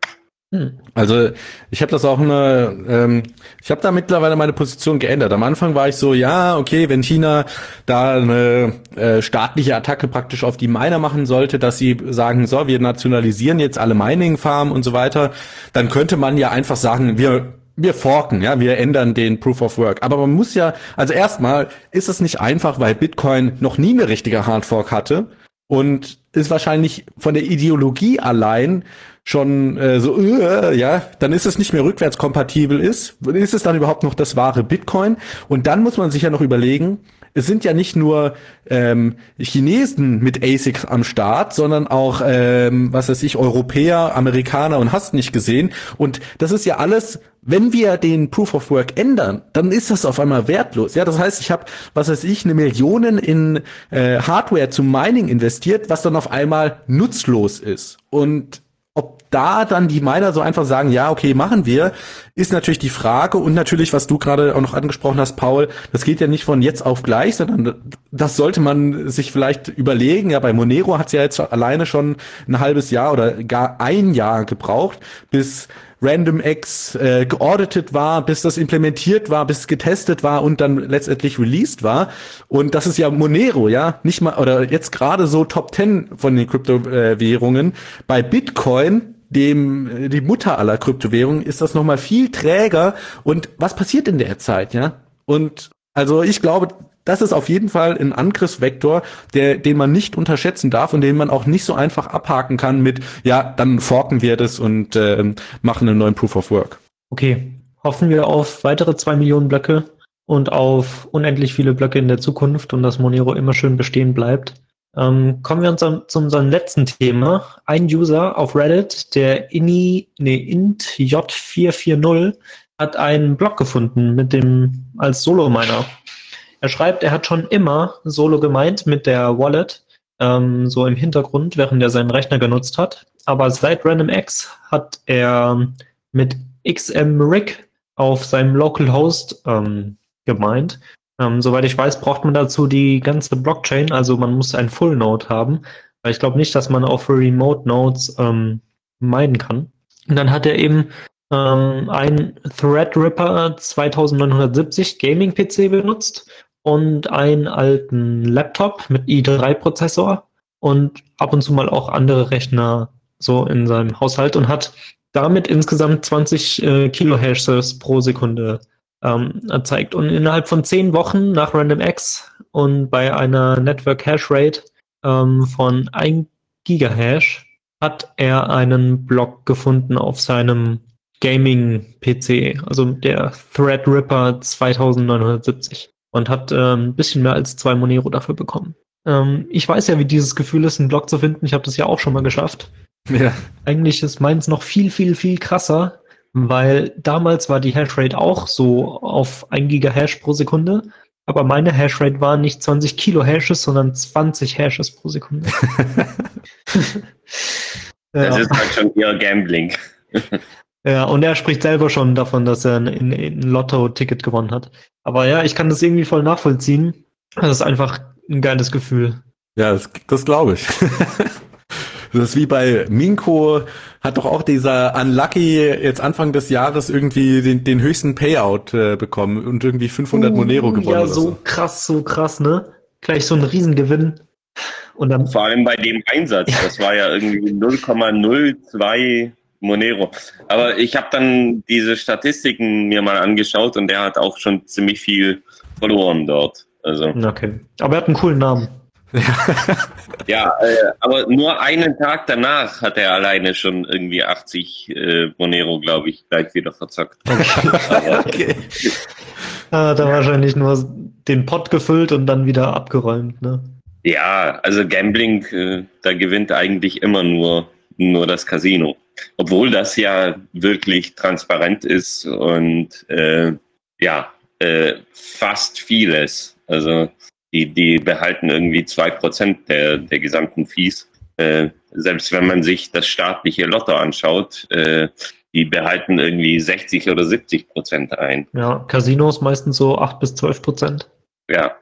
Hm. Also ich habe das auch eine, ähm, ich habe da mittlerweile meine Position geändert. Am Anfang war ich so, ja, okay, wenn China da eine äh, staatliche Attacke praktisch auf die Miner machen sollte, dass sie sagen, so, wir nationalisieren jetzt alle Mining-Farmen und so weiter, dann könnte man ja einfach sagen, wir wir forken, ja, wir ändern den Proof of Work. Aber man muss ja, also erstmal ist es nicht einfach, weil Bitcoin noch nie eine richtige Hardfork hatte und ist wahrscheinlich von der Ideologie allein schon äh, so, äh, ja, dann ist es nicht mehr rückwärtskompatibel ist. Ist es dann überhaupt noch das wahre Bitcoin? Und dann muss man sich ja noch überlegen, es sind ja nicht nur ähm, Chinesen mit A S I Cs am Start, sondern auch, ähm, was weiß ich, Europäer, Amerikaner und hast nicht gesehen. Und das ist ja alles, wenn wir den Proof of Work ändern, dann ist das auf einmal wertlos. Ja, das heißt, ich habe, was weiß ich, eine Million in äh, Hardware zum Mining investiert, was dann auf einmal nutzlos ist. Und ob da dann die Miner so einfach sagen, ja, okay, machen wir, ist natürlich die Frage. Und natürlich, was du gerade auch noch angesprochen hast, Paul, das geht ja nicht von jetzt auf gleich, sondern das sollte man sich vielleicht überlegen. Ja, bei Monero hat es ja jetzt alleine schon ein halbes Jahr oder gar ein Jahr gebraucht, bis RandomX äh, geauditet war, bis das implementiert war, bis es getestet war und dann letztendlich released war. Und das ist ja Monero, ja, nicht mal, oder jetzt gerade so Top zehn von den Kryptowährungen. Bei Bitcoin, dem die Mutter aller Kryptowährungen, ist das nochmal viel träger. Und was passiert in der Zeit, ja? Und also ich glaube, das ist auf jeden Fall ein Angriffsvektor, der, den man nicht unterschätzen darf und den man auch nicht so einfach abhaken kann mit, ja, dann forken wir das und äh, machen einen neuen Proof of Work. Okay, hoffen wir auf weitere zwei Millionen Blöcke und auf unendlich viele Blöcke in der Zukunft und dass Monero immer schön bestehen bleibt. Ähm, kommen wir uns an, zu unserem letzten Thema. Ein User auf Reddit, der Ini, nee, int J vier vier null, hat einen Block gefunden mit dem als Solo-Miner. Er schreibt, er hat schon immer Solo gemeint mit der Wallet, ähm, so im Hintergrund, während er seinen Rechner genutzt hat. Aber seit RandomX hat er mit X M Rig auf seinem Localhost ähm, gemeint. Ähm, soweit ich weiß, braucht man dazu die ganze Blockchain, also man muss ein Full Node haben, weil ich glaube nicht, dass man auf Remote Nodes ähm, meinen kann. Und dann hat er eben ähm, einen Threadripper zweitausendneunhundertsiebzig Gaming-P C benutzt und einen alten Laptop mit i drei Prozessor und ab und zu mal auch andere Rechner so in seinem Haushalt und hat damit insgesamt zwanzig äh, Kilohashes pro Sekunde ähm, erzeigt. Und innerhalb von zehn Wochen nach RandomX und bei einer Network Hash Rate ähm, von ein Gigahash hat er einen Block gefunden auf seinem Gaming-P C, also der Threadripper zweitausendneunhundertsiebzig und hat ähm, ein bisschen mehr als zwei Monero dafür bekommen. Ähm, ich weiß ja, wie dieses Gefühl ist, einen Block zu finden. Ich habe das ja auch schon mal geschafft. Ja. Eigentlich ist meins noch viel, viel, viel krasser, weil damals war die Hashrate auch so auf ein Gigahash pro Sekunde, aber meine Hashrate war nicht zwanzig Kilohashes, sondern zwanzig Hashes pro Sekunde. Das ja. ist halt schon eher Gambling. Ja, und er spricht selber schon davon, dass er ein, ein, ein Lotto-Ticket gewonnen hat. Aber ja, ich kann das irgendwie voll nachvollziehen. Das ist einfach ein geiles Gefühl. Ja, das, das glaube ich. Das ist wie bei Minko, hat doch auch dieser Unlucky jetzt Anfang des Jahres irgendwie den, den höchsten Payout äh, bekommen und irgendwie fünfhundert Monero gewonnen. Ja, oder so, so krass, so krass, ne? Gleich so ein Riesengewinn. Und dann, Vor allem bei dem Einsatz, das war ja irgendwie null Komma null zwei Monero. Aber ich habe dann diese Statistiken mir mal angeschaut und der hat auch schon ziemlich viel verloren dort. Also okay. Aber er hat einen coolen Namen. ja, äh, aber nur einen Tag danach hat er alleine schon irgendwie achtzig äh, Monero, glaube ich, gleich wieder verzockt. Okay. Okay. Hat er wahrscheinlich nur den Pot gefüllt und dann wieder abgeräumt, ne? Ja, also Gambling, äh, da gewinnt eigentlich immer nur, nur das Casino. Obwohl das ja wirklich transparent ist und äh, ja, äh, fast vieles. Also die, die behalten irgendwie zwei Prozent der, der gesamten Fees. Äh, selbst wenn man sich das staatliche Lotto anschaut, äh, die behalten irgendwie sechzig oder siebzig Prozent ein. Ja, Casinos meistens so acht bis zwölf Prozent. Ja.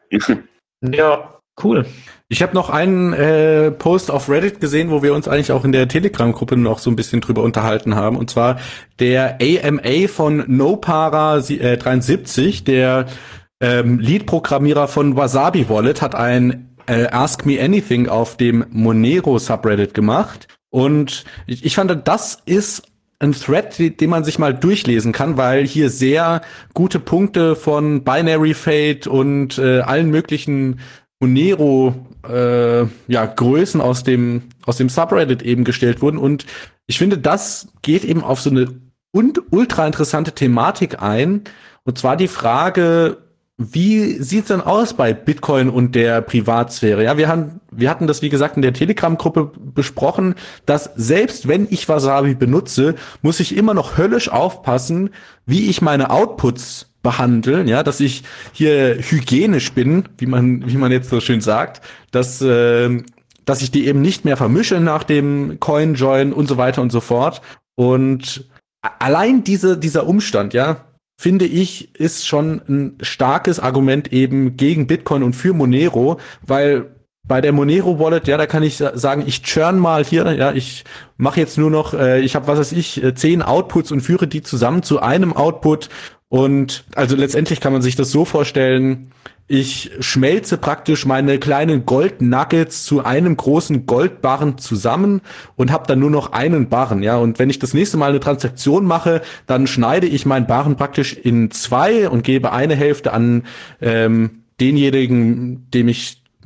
Ja, cool. Ich habe noch einen äh, Post auf Reddit gesehen, wo wir uns eigentlich auch in der Telegram-Gruppe noch so ein bisschen drüber unterhalten haben. Und zwar der A M A von NoPara äh, dreiundsiebzig, der ähm, Lead-Programmierer von Wasabi Wallet, hat ein äh, Ask Me Anything auf dem Monero-Subreddit gemacht. Und ich, ich fand, das ist ein Thread, den man sich mal durchlesen kann, weil hier sehr gute Punkte von Binary Fate und äh, allen möglichen Monero äh, ja, Größen aus dem aus dem Subreddit eben gestellt wurden. Und ich finde, das geht eben auf so eine und ultra interessante Thematik ein. Und zwar die Frage, wie sieht's denn aus bei Bitcoin und der Privatsphäre? Ja, wir haben, wir hatten das, wie gesagt, in der Telegram-Gruppe besprochen, dass selbst wenn ich Wasabi benutze, muss ich immer noch höllisch aufpassen, wie ich meine Outputs behandeln, ja, dass ich hier hygienisch bin, wie man, wie man jetzt so schön sagt, dass, äh, dass ich die eben nicht mehr vermische nach dem Coin-Join und so weiter und so fort. Und allein diese, dieser Umstand, ja, finde ich, ist schon ein starkes Argument eben gegen Bitcoin und für Monero, weil bei der Monero Wallet, ja, da kann ich sagen, ich churn mal hier, ja, ich mache jetzt nur noch, äh, ich habe, was weiß ich, zehn Outputs und führe die zusammen zu einem Output. Und also letztendlich kann man sich das so vorstellen, ich schmelze praktisch meine kleinen Gold-Nuggets zu einem großen Goldbarren zusammen und habe dann nur noch einen Barren, ja. Und wenn ich das nächste Mal eine Transaktion mache, dann schneide ich meinen Barren praktisch in zwei und gebe eine Hälfte an ähm, denjenigen, dem ich, ja,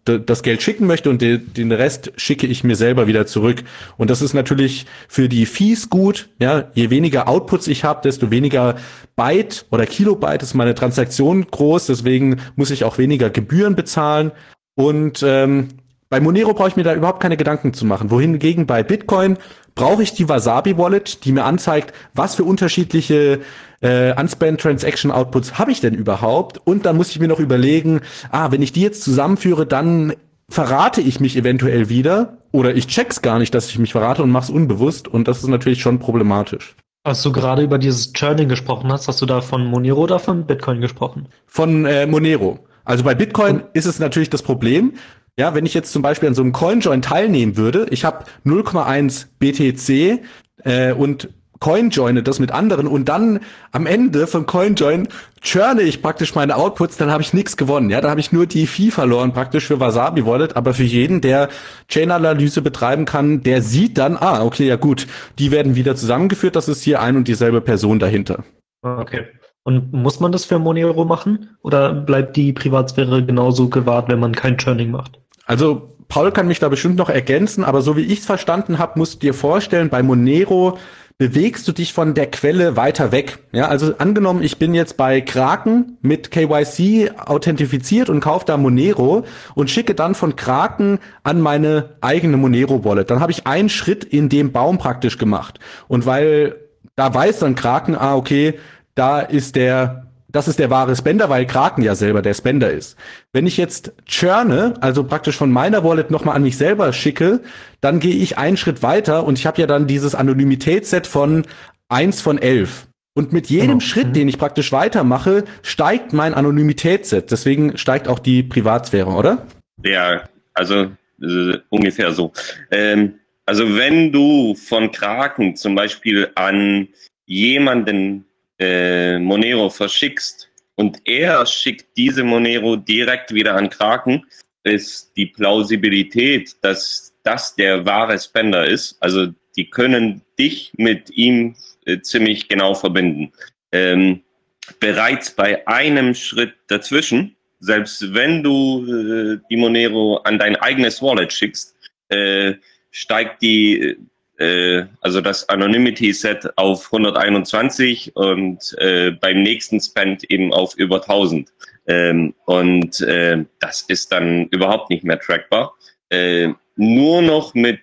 d- das Geld schicken möchte und de- den Rest schicke ich mir selber wieder zurück. Und das ist natürlich für die Fees gut. Ja, je weniger Outputs ich habe, desto weniger Byte oder Kilobyte ist meine Transaktion groß. Deswegen muss ich auch weniger Gebühren bezahlen. Und ähm, bei Monero brauche ich mir da überhaupt keine Gedanken zu machen. Wohingegen bei Bitcoin brauche ich die Wasabi Wallet, die mir anzeigt, was für unterschiedliche äh, Unspent Transaction Outputs habe ich denn überhaupt? Und dann muss ich mir noch überlegen, ah, wenn ich die jetzt zusammenführe, dann verrate ich mich eventuell wieder oder ich check's gar nicht, dass ich mich verrate und mach's unbewusst und das ist natürlich schon problematisch. Als du gerade über dieses Churning gesprochen hast, hast du da von Monero oder von Bitcoin gesprochen? Von äh, Monero. Also bei Bitcoin Und ist es natürlich das Problem, ja, wenn ich jetzt zum Beispiel an so einem CoinJoin teilnehmen würde, ich habe null Komma eins B T C äh, und CoinJoine das mit anderen und dann am Ende vom CoinJoin churne ich praktisch meine Outputs, dann habe ich nichts gewonnen. Ja, da habe ich nur die Fee verloren praktisch für Wasabi Wallet, aber für jeden, der Chain-Analyse betreiben kann, der sieht dann, ah, okay, ja gut, die werden wieder zusammengeführt, das ist hier ein und dieselbe Person dahinter. okay. Und muss man das für Monero machen? Oder bleibt die Privatsphäre genauso gewahrt, wenn man kein Churning macht? Also Paul kann mich da bestimmt noch ergänzen, aber so wie ich es verstanden habe, musst du dir vorstellen, bei Monero bewegst du dich von der Quelle weiter weg. Ja, also angenommen, ich bin jetzt bei Kraken mit K Y C authentifiziert und kaufe da Monero und schicke dann von Kraken an meine eigene Monero-Wallet. Dann habe ich einen Schritt in dem Baum praktisch gemacht. Und weil da weiß dann Kraken, ah, okay, da ist der, das ist der wahre Spender, weil Kraken ja selber der Spender ist. Wenn ich jetzt churne, also praktisch von meiner Wallet nochmal an mich selber schicke, dann gehe ich einen Schritt weiter und ich habe ja dann dieses Anonymitätsset von eins von elf. Und mit jedem Genau. Schritt, Mhm. den ich praktisch weitermache, steigt mein Anonymitätsset. Deswegen steigt auch die Privatsphäre, oder? Ja, also äh, ungefähr so. Ähm, also wenn du von Kraken zum Beispiel an jemanden äh, Monero verschickst und er schickt diese Monero direkt wieder an Kraken, ist die Plausibilität, dass das der wahre Spender ist. Also die können dich mit ihm äh, ziemlich genau verbinden. Ähm, bereits bei einem Schritt dazwischen, selbst wenn du äh, die Monero an dein eigenes Wallet schickst, äh, steigt die äh, also das Anonymity-Set auf hunderteinundzwanzig und äh, beim nächsten Spend eben auf über tausend. Ähm, und äh, das ist dann überhaupt nicht mehr trackbar. Äh, nur noch mit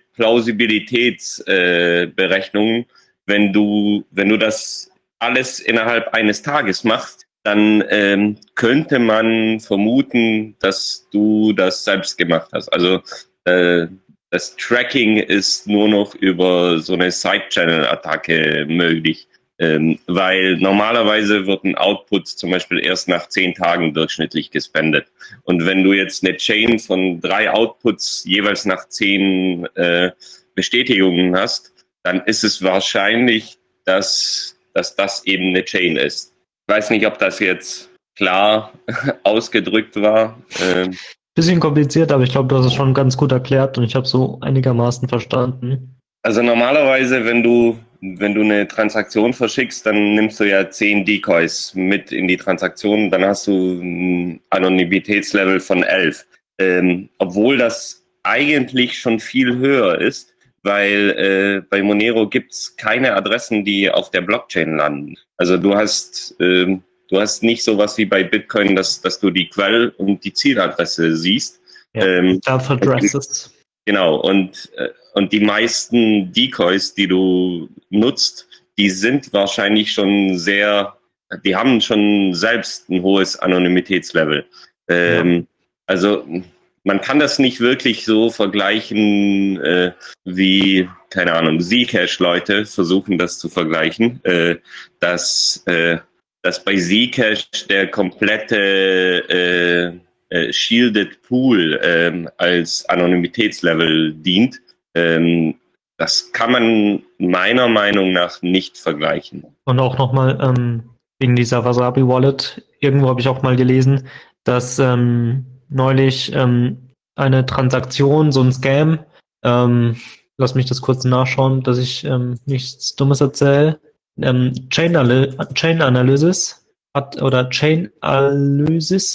Plausibilitätsberechnungen, äh, wenn du, wenn du das alles innerhalb eines Tages machst, dann ähm, könnte man vermuten, dass du das selbst gemacht hast. Also äh, das Tracking ist nur noch über so eine Side-Channel-Attacke möglich, ähm, weil normalerweise wird ein Output zum Beispiel erst nach zehn Tagen durchschnittlich gespendet. Und wenn du jetzt eine Chain von drei Outputs jeweils nach zehn äh, Bestätigungen hast, dann ist es wahrscheinlich, dass, dass das eben eine Chain ist. Ich weiß nicht, ob das jetzt klar ausgedrückt war. Ähm, Bisschen kompliziert, aber ich glaube, du hast es schon ganz gut erklärt und ich habe so einigermaßen verstanden. Also normalerweise, wenn du, wenn du eine Transaktion verschickst, dann nimmst du ja zehn Decoys mit in die Transaktion, dann hast du ein Anonymitätslevel von elf. Ähm, obwohl das eigentlich schon viel höher ist, weil äh, bei Monero gibt's keine Adressen, die auf der Blockchain landen. Also du hast... Ähm, Du hast nicht sowas wie bei Bitcoin, dass, dass du die Quell- und die Zieladresse siehst. Ja, ähm, Self-Addresses. Genau, und, äh, und die meisten Decoys, die du nutzt, die sind wahrscheinlich schon sehr, die haben schon selbst ein hohes Anonymitätslevel. Ähm, ja. Also man kann das nicht wirklich so vergleichen, äh, wie, keine Ahnung, Zcash-Leute versuchen das zu vergleichen, äh, dass... Äh, dass bei Zcash der komplette äh, äh, Shielded Pool ähm, als Anonymitätslevel dient. Ähm, das kann man meiner Meinung nach nicht vergleichen. Und auch nochmal ähm, wegen dieser Wasabi Wallet. Irgendwo habe ich auch mal gelesen, dass ähm, neulich ähm, eine Transaktion, so ein Scam, ähm, lass mich das kurz nachschauen, dass ich ähm, nichts Dummes erzähle. Ähm, Chain, Chain Analysis hat oder Chain Analysis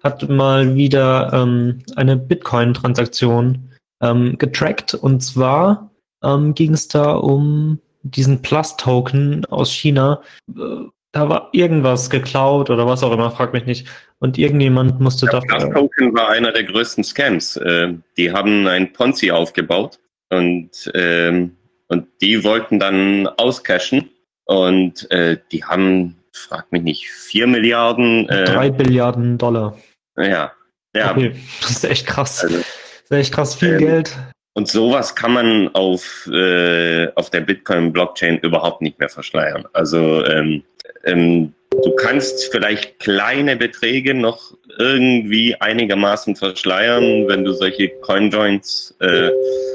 hat mal wieder ähm, eine Bitcoin-Transaktion ähm, getrackt. Und zwar ähm, ging es da um diesen Plus-Token aus China. Äh, da war irgendwas geklaut oder was auch immer, frag mich nicht. Und irgendjemand musste Der dafür... Plus-Token war einer der größten Scams. Äh, die haben ein Ponzi aufgebaut und, ähm, und die wollten dann auscashen und äh, die haben, frag mich nicht, vier Milliarden... Äh, drei Billiarden Dollar. Ja, ja. Okay, das ist echt krass. Also, das ist echt krass viel ähm, Geld. Und sowas kann man auf, äh, auf der Bitcoin-Blockchain überhaupt nicht mehr verschleiern. Also ähm, ähm, du kannst vielleicht kleine Beträge noch irgendwie einigermaßen verschleiern, wenn du solche Coinjoins äh,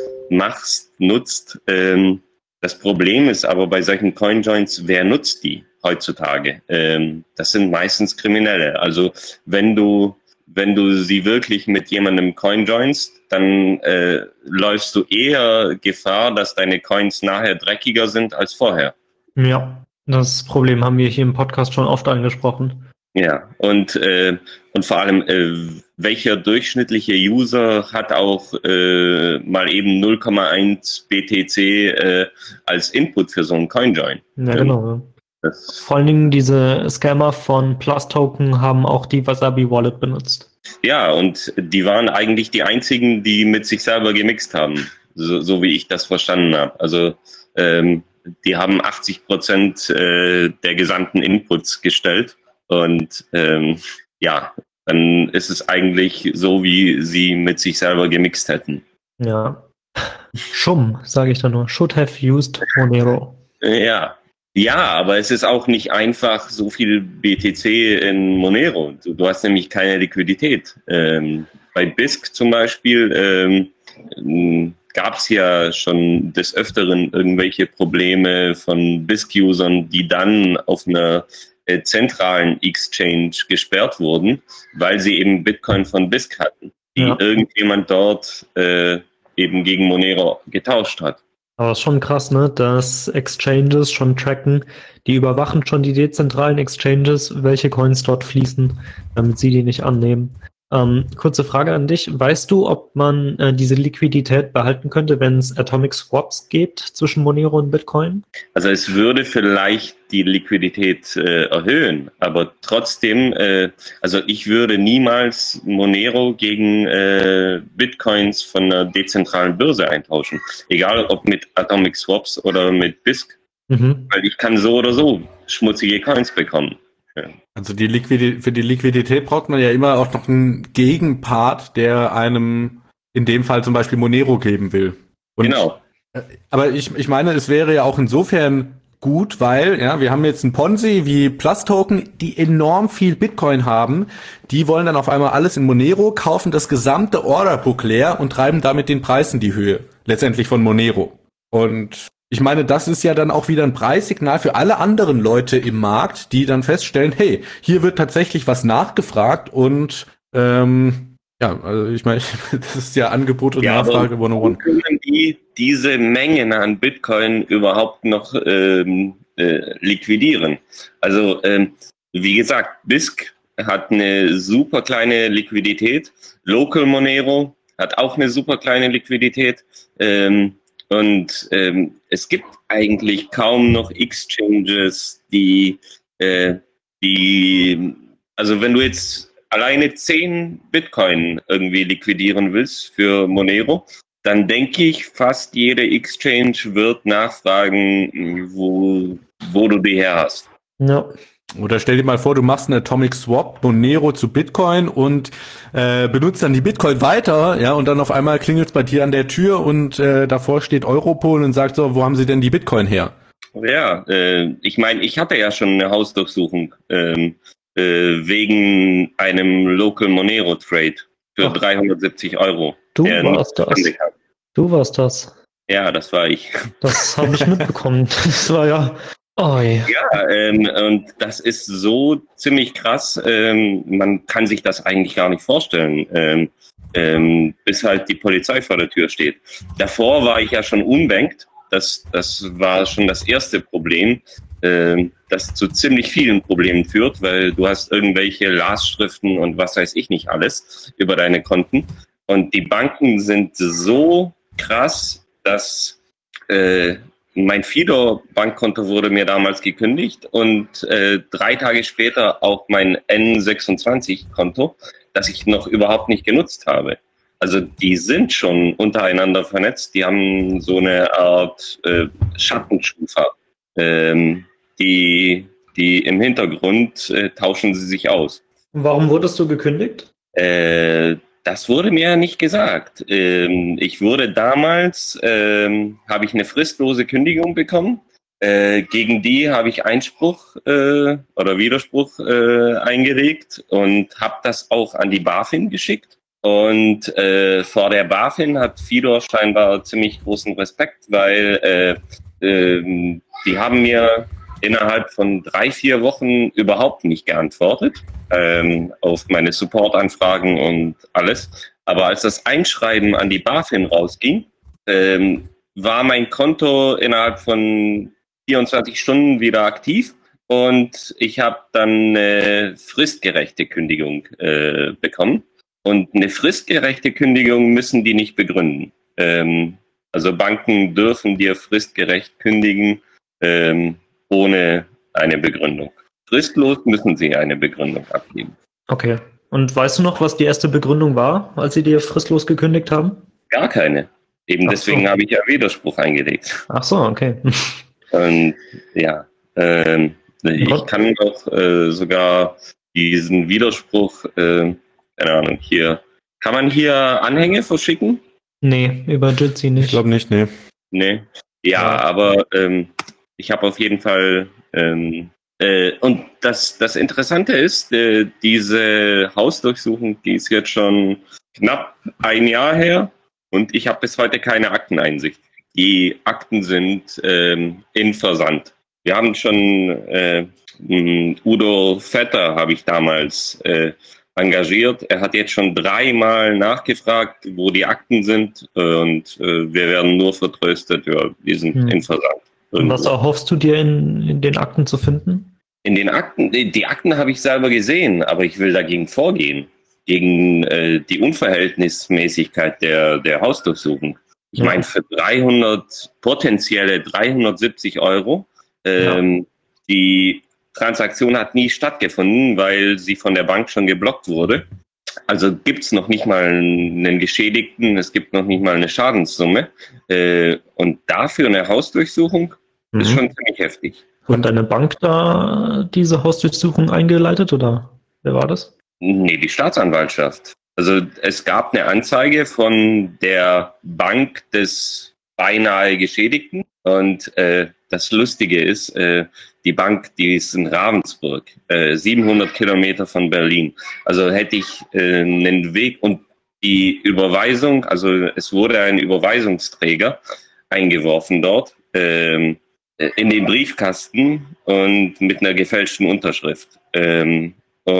machst, nutzt. Ähm, das Problem ist aber bei solchen Coinjoins, wer nutzt die heutzutage? Ähm, das sind meistens Kriminelle. Also wenn du Wenn du sie wirklich mit jemandem Coin joinst, dann äh, läufst du eher Gefahr, dass deine Coins nachher dreckiger sind als vorher. Ja, das Problem haben wir hier im Podcast schon oft angesprochen. Ja, und, äh, und vor allem, äh, welcher durchschnittliche User hat auch äh, mal eben null Komma eins B T C äh, als Input für so einen Coin-Join? Ja, Ähm, genau. das, Vor allen Dingen diese Scammer von Plus-Token haben auch die Wasabi-Wallet benutzt. ja, und die waren eigentlich die einzigen, die mit sich selber gemixt haben, so, so wie ich das verstanden habe. Also ähm, die haben achtzig Prozent äh, der gesamten Inputs gestellt und ähm, ja, dann ist es eigentlich so, wie sie mit sich selber gemixt hätten. Ja. Schumm, sage ich da nur. Should have used Monero. Ja. Ja, aber es ist auch nicht einfach so viel B T C in Monero. Du, du hast nämlich keine Liquidität. Ähm, bei Bisq zum Beispiel ähm, gab es ja schon des Öfteren irgendwelche Probleme von Bisq-Usern, die dann auf einer äh, zentralen Exchange gesperrt wurden, weil sie eben Bitcoin von Bisq hatten, die Ja. irgendjemand dort äh, eben gegen Monero getauscht hat. Aber es ist schon krass, ne, dass Exchanges schon tracken, die überwachen schon die dezentralen Exchanges, welche Coins dort fließen, damit sie die nicht annehmen. Ähm, kurze Frage an dich. Weißt du, ob man äh, diese Liquidität behalten könnte, wenn es Atomic Swaps gibt zwischen Monero und Bitcoin? Also es würde vielleicht die Liquidität äh, erhöhen, aber trotzdem, äh, also ich würde niemals Monero gegen äh, Bitcoins von einer dezentralen Börse eintauschen. Egal ob mit Atomic Swaps oder mit Bisq, Mhm. weil ich kann so oder so schmutzige Coins bekommen. Ja. Also die Liquidität, für die Liquidität braucht man ja immer auch noch einen Gegenpart, der einem in dem Fall zum Beispiel Monero geben will. Und, Genau. aber ich, ich meine, es wäre ja auch insofern gut, weil ja, wir haben jetzt ein Ponzi wie Plus-Token, die enorm viel Bitcoin haben. Die wollen dann auf einmal alles in Monero, kaufen das gesamte Orderbook leer und treiben damit den Preis in die Höhe, letztendlich von Monero. Und ich meine, das ist ja dann auch wieder ein Preissignal für alle anderen Leute im Markt, die dann feststellen, hey, hier wird tatsächlich was nachgefragt und ähm, ja, also ich meine, das ist ja Angebot und Ja, Nachfrage aber hundertundeins. können die diese Mengen an Bitcoin überhaupt noch ähm, äh, liquidieren? Also ähm, wie gesagt, Bisq hat eine super kleine Liquidität, Local Monero hat auch eine super kleine Liquidität ähm, und ähm, es gibt eigentlich kaum noch Exchanges, die, äh, die, also wenn du jetzt alleine zehn Bitcoin irgendwie liquidieren willst für Monero, dann denke ich, fast jede Exchange wird nachfragen, wo, wo du die her hast. Ja. Oder stell dir mal vor, du machst einen Atomic Swap, Monero zu Bitcoin und äh, benutzt dann die Bitcoin weiter, ja, und dann auf einmal klingelt's bei dir an der Tür und äh, davor steht Europol und sagt so, wo haben sie denn die Bitcoin her? Ja, äh, ich meine, ich hatte ja schon eine Hausdurchsuchung ähm, äh, wegen einem Local Monero Trade für Ach. dreihundertsiebzig Euro. Du der warst nicht das. zustande kam. Du warst das. Ja, das war ich. Das habe ich mitbekommen. Das war ja... Oi. Ja, ähm, und das ist so ziemlich krass. Ähm, man kann sich das eigentlich gar nicht vorstellen, ähm, ähm, bis halt die Polizei vor der Tür steht. Davor war ich ja schon unbankt. Das, das war schon das erste Problem. äh, das zu ziemlich vielen Problemen führt, weil du hast irgendwelche Lastschriften und was weiß ich nicht alles über deine Konten. Und die Banken sind so krass, dass äh, mein Fido-Bankkonto wurde mir damals gekündigt und äh, drei Tage später auch mein N sechsundzwanzig-Konto, das ich noch überhaupt nicht genutzt habe. Also die sind schon untereinander vernetzt, die haben so eine Art äh, Schattenschufa, ähm, die, die im Hintergrund äh, tauschen sie sich aus. Und warum wurdest du gekündigt? Äh, das wurde mir nicht gesagt. Ähm, ich wurde damals, ähm, habe ich eine fristlose Kündigung bekommen. Äh, gegen die habe ich Einspruch äh, oder Widerspruch äh, eingelegt und habe das auch an die BaFin geschickt. Und äh, vor der BaFin hat Fidor scheinbar ziemlich großen Respekt, weil äh, äh, die haben mir innerhalb von drei, vier Wochen überhaupt nicht geantwortet ähm, auf meine Supportanfragen und alles. Aber als das Einschreiben an die BaFin rausging, ähm, war mein Konto innerhalb von vierundzwanzig Stunden wieder aktiv und ich habe dann eine fristgerechte Kündigung äh, bekommen. Und eine fristgerechte Kündigung müssen die nicht begründen. Ähm, also Banken dürfen dir fristgerecht kündigen, ähm, ohne eine Begründung. Fristlos müssen sie eine Begründung abgeben. Okay. Und weißt du noch, was die erste Begründung war, als sie dir fristlos gekündigt haben? Gar keine. Eben Ach deswegen so. habe ich ja Widerspruch eingelegt. Ach so, okay. Und ja, ähm, ich kann auch äh, sogar diesen Widerspruch, äh, keine Ahnung, hier. Kann man hier Anhänge verschicken? Nee, über Jitsi nicht. Ich glaube nicht, nee. Nee. Ja, Ja. aber ähm, ich habe auf jeden Fall ähm, äh, und das, das Interessante ist, äh, diese Hausdurchsuchung, die ist jetzt schon knapp ein Jahr her und ich habe bis heute keine Akteneinsicht. Die Akten sind ähm, in Versand. Wir haben schon äh, Udo Vetter habe ich damals äh, engagiert. Er hat jetzt schon dreimal nachgefragt, wo die Akten sind und äh, wir werden nur vertröstet, ja, die sind Hm. in Versand. Und was Irgendwo. erhoffst du dir in, in den Akten zu finden? In den Akten, die, die Akten habe ich selber gesehen, aber ich will dagegen vorgehen, gegen äh, die Unverhältnismäßigkeit der, der Hausdurchsuchung. Ich Ja. meine, für dreihundert, potenzielle dreihundertsiebzig Euro, ähm, die Transaktion hat nie stattgefunden, weil sie von der Bank schon geblockt wurde. Also gibt es noch nicht mal einen Geschädigten, es gibt noch nicht mal eine Schadenssumme. Äh, und dafür eine Hausdurchsuchung ist Mhm. schon ziemlich heftig. Hat deine Bank da diese Hausdurchsuchung eingeleitet oder wer war das? Nee, die Staatsanwaltschaft. Also es gab eine Anzeige von der Bank des beinahe Geschädigten. Und äh, das Lustige ist, äh, die Bank, die ist in Ravensburg, äh, siebenhundert Kilometer von Berlin. Also hätte ich äh, einen Weg und die Überweisung, also es wurde ein Überweisungsträger eingeworfen dort ähm, in den Briefkasten und mit einer gefälschten Unterschrift. Ähm,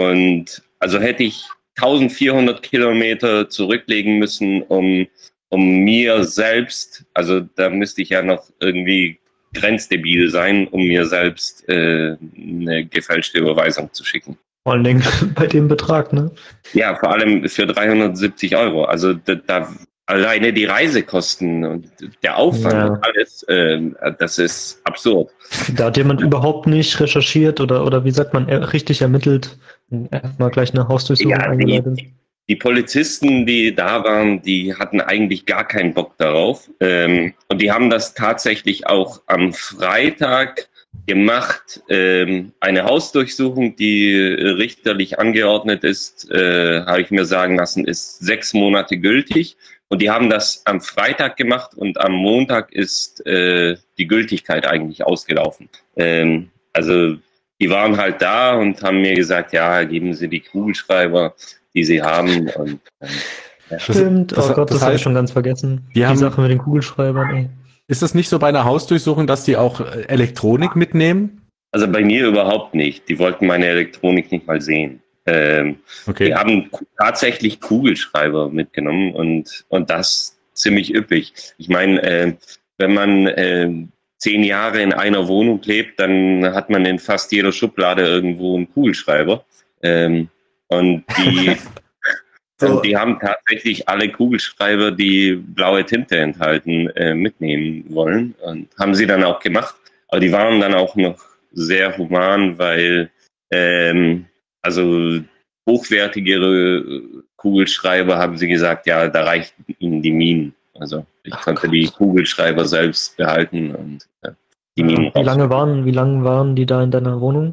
und also hätte ich eintausendvierhundert Kilometer zurücklegen müssen, um, um mir selbst, also da müsste ich ja noch irgendwie grenzdebil sein, um mir selbst äh, eine gefälschte Überweisung zu schicken. Vor allen Dingen bei dem Betrag, ne? Ja, vor allem für dreihundertsiebzig Euro. Also da, da alleine die Reisekosten und der Aufwand Ja. und alles, äh, das ist absurd. Da hat jemand überhaupt nicht recherchiert oder, oder wie sagt man, er- richtig ermittelt. Erstmal gleich eine Hausdurchsuchung Ja, die, eingeleitet. die Polizisten, die da waren, die hatten eigentlich gar keinen Bock darauf. Ähm, und die haben das tatsächlich auch am Freitag gemacht. Ähm, eine Hausdurchsuchung, die richterlich angeordnet ist, äh, habe ich mir sagen lassen, ist sechs Monate gültig. Und die haben das am Freitag gemacht und am Montag ist äh, die Gültigkeit eigentlich ausgelaufen. Ähm, also die waren halt da und haben mir gesagt, ja, geben Sie die Kugelschreiber, die Sie haben. Und ähm, ja. Stimmt, das- oh Gott, das, das habe ich heißt, schon ganz vergessen. die Die haben- Sache mit den Kugelschreibern, ey. Ist es nicht so bei einer Hausdurchsuchung, dass die auch äh, Elektronik mitnehmen? Also bei mir überhaupt nicht. Die wollten meine Elektronik nicht mal sehen. Ähm, Okay. Die haben ku- tatsächlich Kugelschreiber mitgenommen und, und das ziemlich üppig. Ich meine, äh, wenn man äh, zehn Jahre in einer Wohnung lebt, dann hat man in fast jeder Schublade irgendwo einen Kugelschreiber. Ähm, und die, So. und die haben tatsächlich alle Kugelschreiber, die blaue Tinte enthalten, äh, mitnehmen wollen. Und haben sie dann auch gemacht. Aber die waren dann auch noch sehr human, weil ähm, also hochwertigere Kugelschreiber, haben sie gesagt, ja, da reichten ihnen die Minen. Also ich Ach konnte Gott. die Kugelschreiber selbst behalten und äh, die Minen Wie lange raus. waren, wie lange waren die da in deiner Wohnung?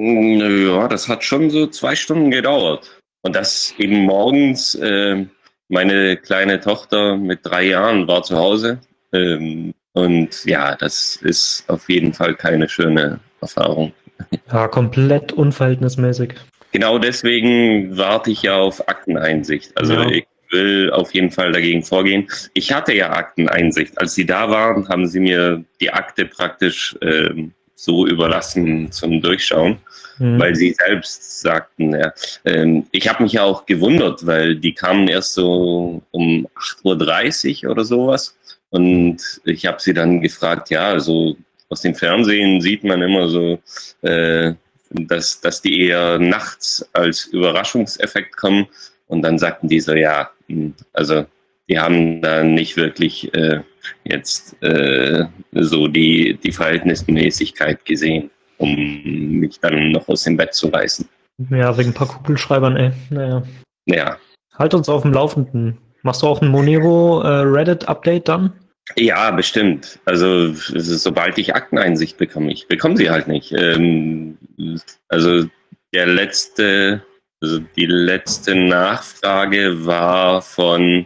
Ja, das hat schon so zwei Stunden gedauert. Und das eben morgens, äh, meine kleine Tochter mit drei Jahren war zu Hause. Ähm, und ja, das ist auf jeden Fall keine schöne Erfahrung. Ja, komplett unverhältnismäßig. Genau deswegen warte ich ja auf Akteneinsicht. Also Ja. ich will auf jeden Fall dagegen vorgehen. Ich hatte ja Akteneinsicht. Als sie da waren, haben sie mir die Akte praktisch ähm, so überlassen zum Durchschauen, Mhm. weil sie selbst sagten, ja, ähm, ich habe mich ja auch gewundert, weil die kamen erst so um acht Uhr dreißig oder sowas und ich habe sie dann gefragt, ja, also aus dem Fernsehen sieht man immer so, äh, dass, dass die eher nachts als Überraschungseffekt kommen. Und dann sagten die so, ja, also die haben da nicht wirklich äh, jetzt äh, so die, die Verhältnismäßigkeit gesehen, um mich dann noch aus dem Bett zu reißen. Ja, wegen ein paar Kugelschreibern, ey. Naja. Ja, Halt uns auf dem Laufenden. Machst du auch ein Monero äh, Reddit-Update dann? ja, bestimmt. Also es ist, sobald ich Akteneinsicht bekomme, ich bekomme sie halt nicht. Ähm, also der letzte, also die letzte Nachfrage war von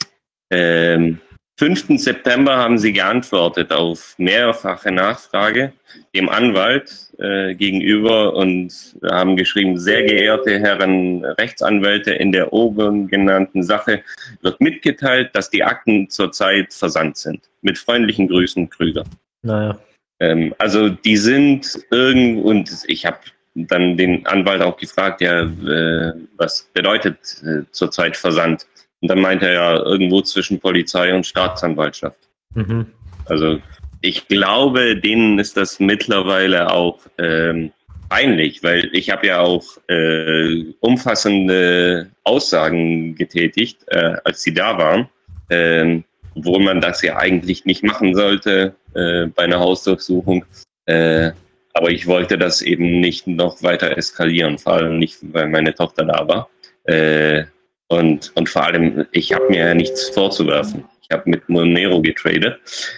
ähm, fünften September haben sie geantwortet auf mehrfache Nachfrage dem Anwalt äh, gegenüber und haben geschrieben, sehr geehrte Herren Rechtsanwälte, in der oben genannten Sache wird mitgeteilt, dass die Akten zurzeit versandt sind. Mit freundlichen Grüßen, Krüger. Naja. Ähm, also die sind irgend und ich habe dann den Anwalt auch gefragt, ja, äh, was bedeutet äh, zurzeit Versand? Und dann meinte er ja irgendwo zwischen Polizei und Staatsanwaltschaft. Mhm. Also ich glaube, denen ist das mittlerweile auch ähm, peinlich, weil ich habe ja auch äh, umfassende Aussagen getätigt, äh, als sie da waren, äh, obwohl man das ja eigentlich nicht machen sollte äh, bei einer Hausdurchsuchung. Äh, aber ich wollte das eben nicht noch weiter eskalieren, vor allem nicht, weil meine Tochter da war. Äh, und, und vor allem, ich habe mir ja nichts vorzuwerfen. Ich habe mit Monero getradet.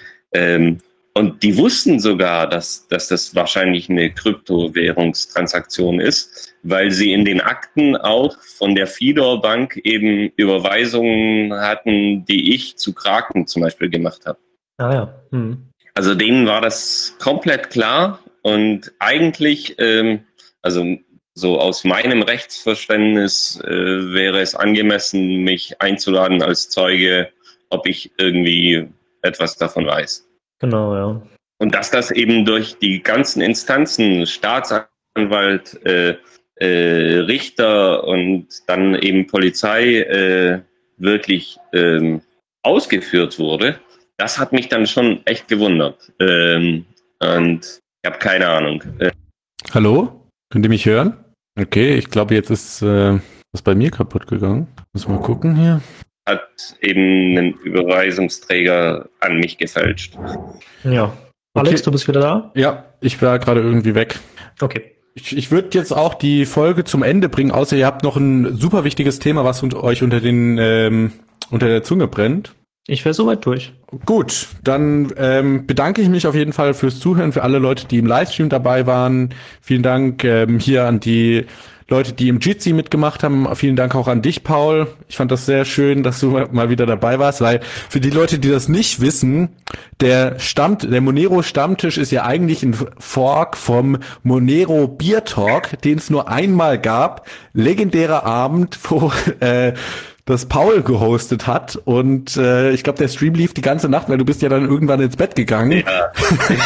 Ähm, und die wussten sogar, dass, dass das wahrscheinlich eine Kryptowährungstransaktion ist, weil sie in den Akten auch von der Fidor Bank eben Überweisungen hatten, die ich zu Kraken zum Beispiel gemacht habe. Ah ja. Mhm. Also denen war das komplett klar und eigentlich, ähm, also so aus meinem Rechtsverständnis äh, wäre es angemessen, mich einzuladen als Zeuge, ob ich irgendwie etwas davon weiß. Genau, ja. Und dass das eben durch die ganzen Instanzen, Staatsanwalt, äh, äh, Richter und dann eben Polizei äh, wirklich ähm, ausgeführt wurde, das hat mich dann schon echt gewundert. Ähm, und ich habe keine Ahnung. Äh, Hallo? Könnt ihr mich hören? Okay, ich glaube, jetzt ist äh, was bei mir kaputt gegangen. Muss mal gucken hier. hat eben einen Überweisungsträger an mich gefälscht. Ja. Alex, Okay. du bist wieder da? Ja, ich war gerade irgendwie weg. Okay. Ich, ich würde jetzt auch die Folge zum Ende bringen, außer ihr habt noch ein super wichtiges Thema, was unter, euch unter den ähm, unter der Zunge brennt. Ich wäre soweit durch. Gut, dann ähm, bedanke ich mich auf jeden Fall fürs Zuhören, für alle Leute, die im Livestream dabei waren. Vielen Dank ähm, hier an die Leute, die im Jitsi mitgemacht haben. Vielen Dank auch an dich, Paul. Ich fand das sehr schön, dass du mal wieder dabei warst, weil für die Leute, die das nicht wissen, der Stammt, der Monero Stammtisch ist ja eigentlich ein Fork vom Monero Beer Talk, den es nur einmal gab. Legendärer Abend, wo äh, das Paul gehostet hat und äh, ich glaube, der Stream lief die ganze Nacht, weil du bist ja dann irgendwann ins Bett gegangen. Ja.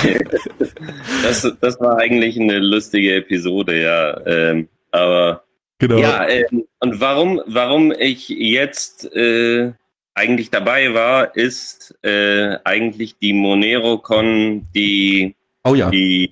das, das war eigentlich eine lustige Episode, ja. Ähm, aber Genau. ja, ähm, und warum, warum ich jetzt äh, eigentlich dabei war, ist äh, eigentlich die MoneroCon, die, oh ja. die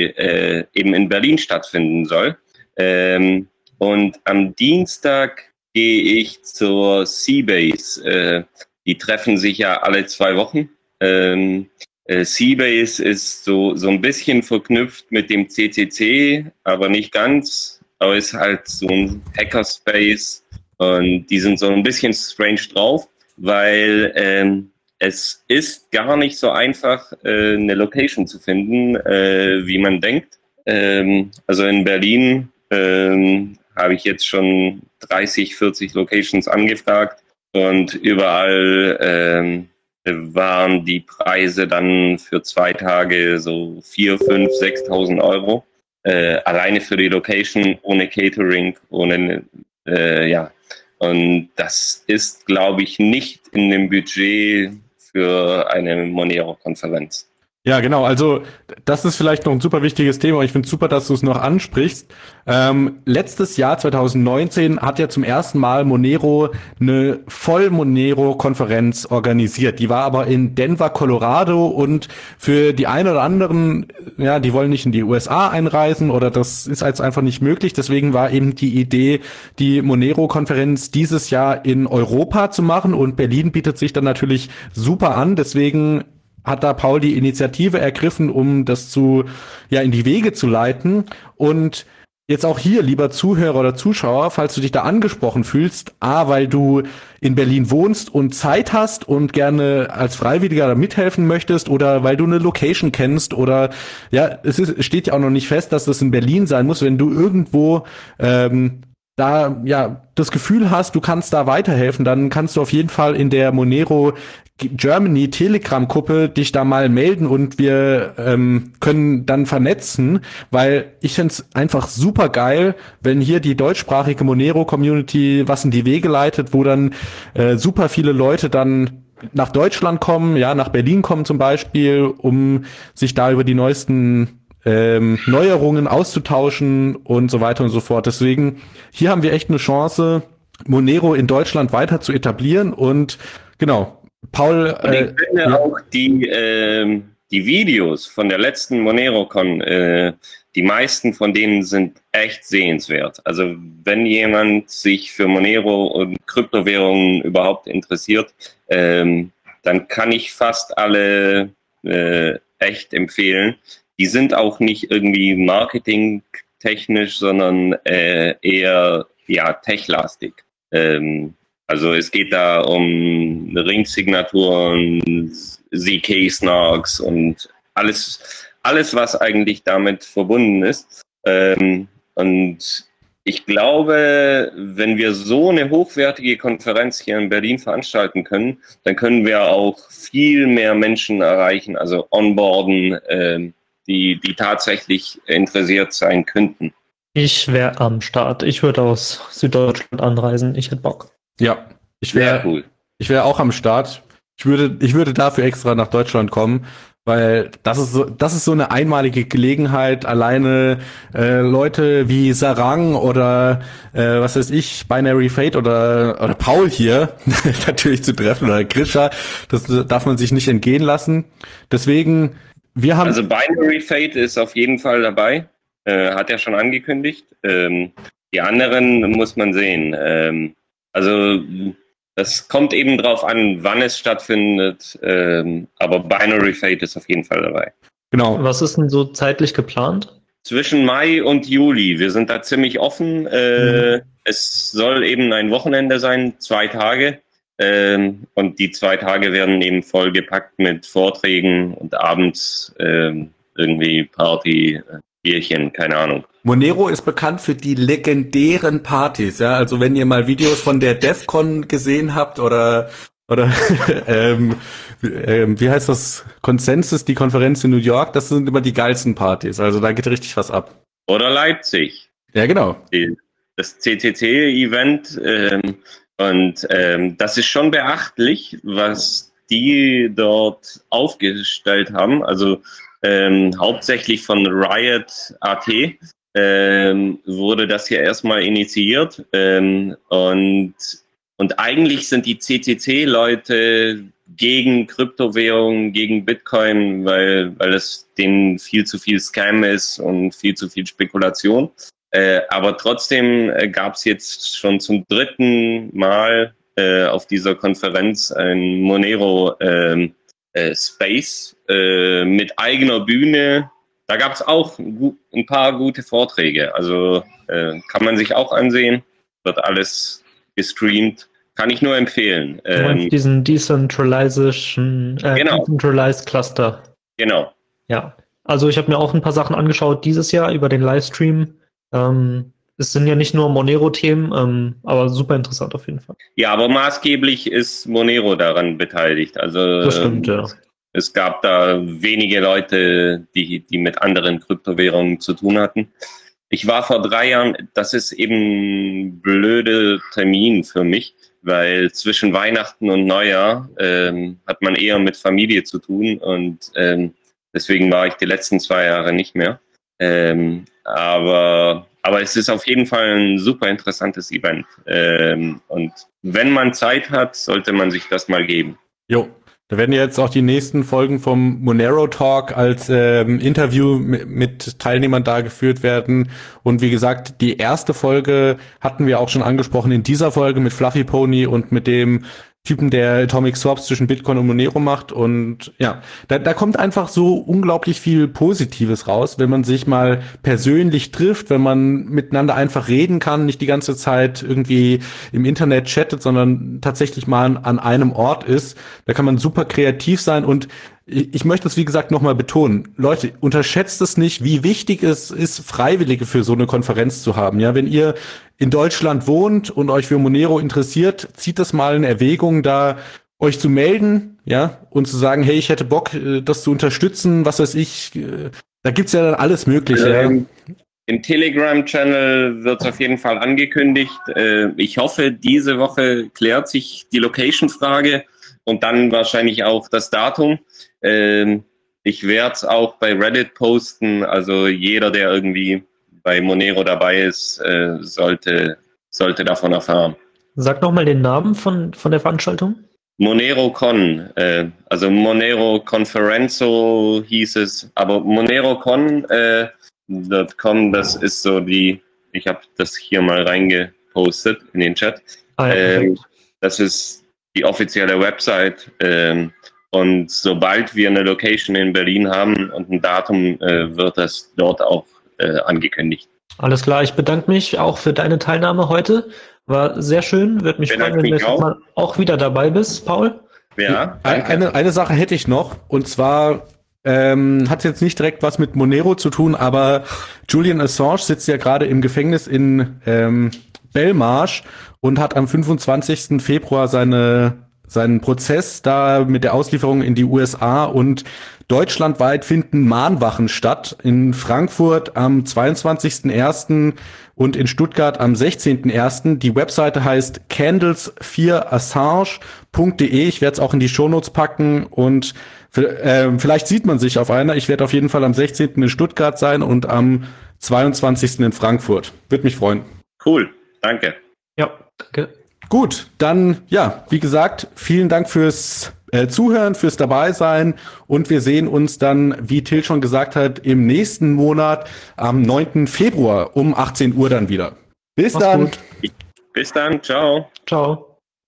äh, eben in Berlin stattfinden soll. Ähm, und am Dienstag gehe ich zur Seabase. Äh, die treffen sich ja alle zwei Wochen. Ähm, äh, Seabase ist so, so ein bisschen verknüpft mit dem C C C, aber nicht ganz. Aber ist halt so ein Hackerspace und die sind so ein bisschen strange drauf, weil ähm, es ist gar nicht so einfach, äh, eine Location zu finden, äh, wie man denkt. Ähm, also in Berlin ähm, habe ich jetzt schon dreißig, vierzig Locations angefragt und überall ähm, waren die Preise dann für zwei Tage so vier, fünf, sechstausend Euro. Äh, alleine für die Location, ohne Catering, ohne, äh, ja. Und das ist, glaube ich, nicht in dem Budget für eine Monero-Konferenz. Ja, genau. Also das ist vielleicht noch ein super wichtiges Thema. Ich finde es super, dass du es noch ansprichst. Ähm, letztes Jahr, zwanzig neunzehn, hat ja zum ersten Mal Monero eine Voll-Monero-Konferenz organisiert. Die war aber in Denver, Colorado, und für die einen oder anderen, ja, die wollen nicht in die U S A einreisen oder das ist jetzt einfach nicht möglich. Deswegen war eben die Idee, die Monero-Konferenz dieses Jahr in Europa zu machen, und Berlin bietet sich dann natürlich super an. Deswegen hat da Paul die Initiative ergriffen, um das zu, ja, in die Wege zu leiten. Und jetzt auch hier, lieber Zuhörer oder Zuschauer, falls du dich da angesprochen fühlst, A, weil du in Berlin wohnst und Zeit hast und gerne als Freiwilliger da mithelfen möchtest, oder weil du eine Location kennst, oder, ja, es ist, es steht ja auch noch nicht fest, dass das in Berlin sein muss, wenn du irgendwo, ähm, da, ja, das Gefühl hast, du kannst da weiterhelfen, dann kannst du auf jeden Fall in der Monero Germany Telegram-Gruppe dich da mal melden, und wir ähm, können dann vernetzen, weil ich finde es einfach super geil, wenn hier die deutschsprachige Monero-Community was in die Wege leitet, wo dann äh, super viele Leute dann nach Deutschland kommen, ja, nach Berlin kommen zum Beispiel, um sich da über die neuesten ähm, Neuerungen auszutauschen und so weiter und so fort. Deswegen, hier haben wir echt eine Chance, Monero in Deutschland weiter zu etablieren, und genau, Paul, und ich äh, finde ja. auch die, äh, die Videos von der letzten MoneroCon, äh, die meisten von denen sind echt sehenswert. Also wenn jemand sich für Monero und Kryptowährungen überhaupt interessiert, ähm, dann kann ich fast alle äh, echt empfehlen. Die sind auch nicht irgendwie marketingtechnisch, sondern äh, eher ja, techlastig. Ähm, Also es geht da um Ringsignaturen, Z K-Snarks und alles, alles, was eigentlich damit verbunden ist. Ähm, und ich glaube, wenn wir so eine hochwertige Konferenz hier in Berlin veranstalten können, dann können wir auch viel mehr Menschen erreichen, also onboarden, äh, die, die tatsächlich interessiert sein könnten. Ich wäre am Start. Ich würde aus Süddeutschland anreisen. Ich hätte Bock. Ja, ich Sehr wäre cool. ich wäre auch am Start. Ich würde ich würde dafür extra nach Deutschland kommen, weil das ist so das ist so eine einmalige Gelegenheit, alleine äh, Leute wie Sarang oder äh, was weiß ich, Binary Fate oder oder Paul hier natürlich zu treffen, oder Grisha. Das darf man sich nicht entgehen lassen. Deswegen, wir haben Also Binary Fate ist auf jeden Fall dabei, äh, hat er schon angekündigt. Ähm, die anderen muss man sehen. Ähm, also das kommt eben drauf an, wann es stattfindet, ähm, aber Binary Fate ist auf jeden Fall dabei. genau. Was ist denn so zeitlich geplant? Zwischen Mai und Juli, wir sind da ziemlich offen. Äh, mhm. Es soll eben ein Wochenende sein, zwei Tage. Ähm, und die zwei Tage werden eben vollgepackt mit Vorträgen und abends ähm, irgendwie Party, Bierchen, keine Ahnung. Monero ist bekannt für die legendären Partys, ja. Also wenn ihr mal Videos von der DEFCON gesehen habt oder oder ähm, ähm, wie heißt das, Consensus, die Konferenz in New York, das sind immer die geilsten Partys. Also da geht richtig was ab. Oder Leipzig. Ja, genau. Das C C C-Event. Ähm, und ähm, das ist schon beachtlich, was die dort aufgestellt haben. Also ähm, hauptsächlich von Riot Punkt A T ähm, wurde das hier erstmal initiiert. Ähm, und und eigentlich sind die C C C-Leute gegen Kryptowährungen, gegen Bitcoin, weil, weil es denen viel zu viel Scam ist und viel zu viel Spekulation. Äh, aber trotzdem äh, gab es jetzt schon zum dritten Mal äh, auf dieser Konferenz ein Monero äh, äh, Space äh, mit eigener Bühne. Da gab es auch ein, ein paar gute Vorträge. Also äh, kann man sich auch ansehen. Wird alles gestreamt. Kann ich nur empfehlen. Du meinst Ähm, diesen Decentralization, äh, Genau. Decentralized Cluster. genau. Ja, also ich habe mir auch ein paar Sachen angeschaut dieses Jahr über den Livestream. Ähm, es sind ja nicht nur Monero-Themen, ähm, aber super interessant auf jeden Fall. Ja, aber maßgeblich ist Monero daran beteiligt. Also Das stimmt, ähm, ja. es gab da wenige Leute, die, die mit anderen Kryptowährungen zu tun hatten. Ich war vor drei Jahren, das ist eben ein blöder Termin für mich, weil zwischen Weihnachten und Neujahr ähm, hat man eher mit Familie zu tun und ähm, deswegen war ich die letzten zwei Jahre nicht mehr. Ähm, aber, aber es ist auf jeden Fall ein super interessantes Event. Ähm, und wenn man Zeit hat, sollte man sich das mal geben. Jo, da werden jetzt auch die nächsten Folgen vom Monero Talk als ähm, Interview mit, mit Teilnehmern da geführt werden. Und wie gesagt, die erste Folge hatten wir auch schon angesprochen in dieser Folge mit Fluffy Pony und mit dem Typen, der Atomic Swaps zwischen Bitcoin und Monero macht. Und ja, da, da kommt einfach so unglaublich viel Positives raus, wenn man sich mal persönlich trifft, wenn man miteinander einfach reden kann, nicht die ganze Zeit irgendwie im Internet chattet, sondern tatsächlich mal an einem Ort ist. Da kann man super kreativ sein und ich möchte es, wie gesagt, nochmal betonen. Leute, unterschätzt es nicht, wie wichtig es ist, Freiwillige für so eine Konferenz zu haben. Ja, wenn ihr in Deutschland wohnt und euch für Monero interessiert, zieht das mal in Erwägung, da euch zu melden, ja, und zu sagen, hey, ich hätte Bock, das zu unterstützen, was weiß ich. Da gibt's ja dann alles Mögliche. Ähm, Im Telegram-Channel wird es auf jeden Fall angekündigt. Äh, ich hoffe, diese Woche klärt sich die Location-Frage und dann wahrscheinlich auch das Datum. Ähm, ich werde es auch bei Reddit posten. Also jeder, der irgendwie bei Monero dabei ist, äh, sollte, sollte davon erfahren. Sag nochmal den Namen von, von der Veranstaltung. MoneroCon, äh, also Monero Conferenzo hieß es, aber MoneroCon äh, .com, das ist so die, ich habe das hier mal reingepostet in den Chat. Ah, ja, ähm, das ist die offizielle Website. Ähm, und sobald wir eine Location in Berlin haben und ein Datum, äh, wird das dort auch äh, angekündigt. Alles klar, ich bedanke mich auch für deine Teilnahme heute. War sehr schön. Würde mich Bedanke freuen, wenn du mich nächstes auch. Mal auch wieder dabei bist, Paul. Ja, Ein- danke. Eine, eine Sache hätte ich noch, und zwar ähm, hat jetzt nicht direkt was mit Monero zu tun, aber Julian Assange sitzt ja gerade im Gefängnis in ähm, Belmarsh und hat am fünfundzwanzigsten Februar seine seinen Prozess da mit der Auslieferung in die U S A, und deutschlandweit finden Mahnwachen statt. In Frankfurt am zweiundzwanzigsten ersten und in Stuttgart am sechzehnten ersten Die Webseite heißt candles vier assange punkt de. Ich werde es auch in die Shownotes packen und äh, vielleicht sieht man sich auf einer. Ich werde auf jeden Fall am sechzehnten in Stuttgart sein und am zweiundzwanzigsten in Frankfurt. Würde mich freuen. Cool, danke. Ja, danke. Gut, dann, ja, wie gesagt, vielen Dank fürs äh, Zuhören, fürs Dabeisein, und wir sehen uns dann, wie Till schon gesagt hat, im nächsten Monat am neunten Februar um achtzehn Uhr dann wieder. Bis Mach's dann. gut. Bis dann, ciao. Ciao.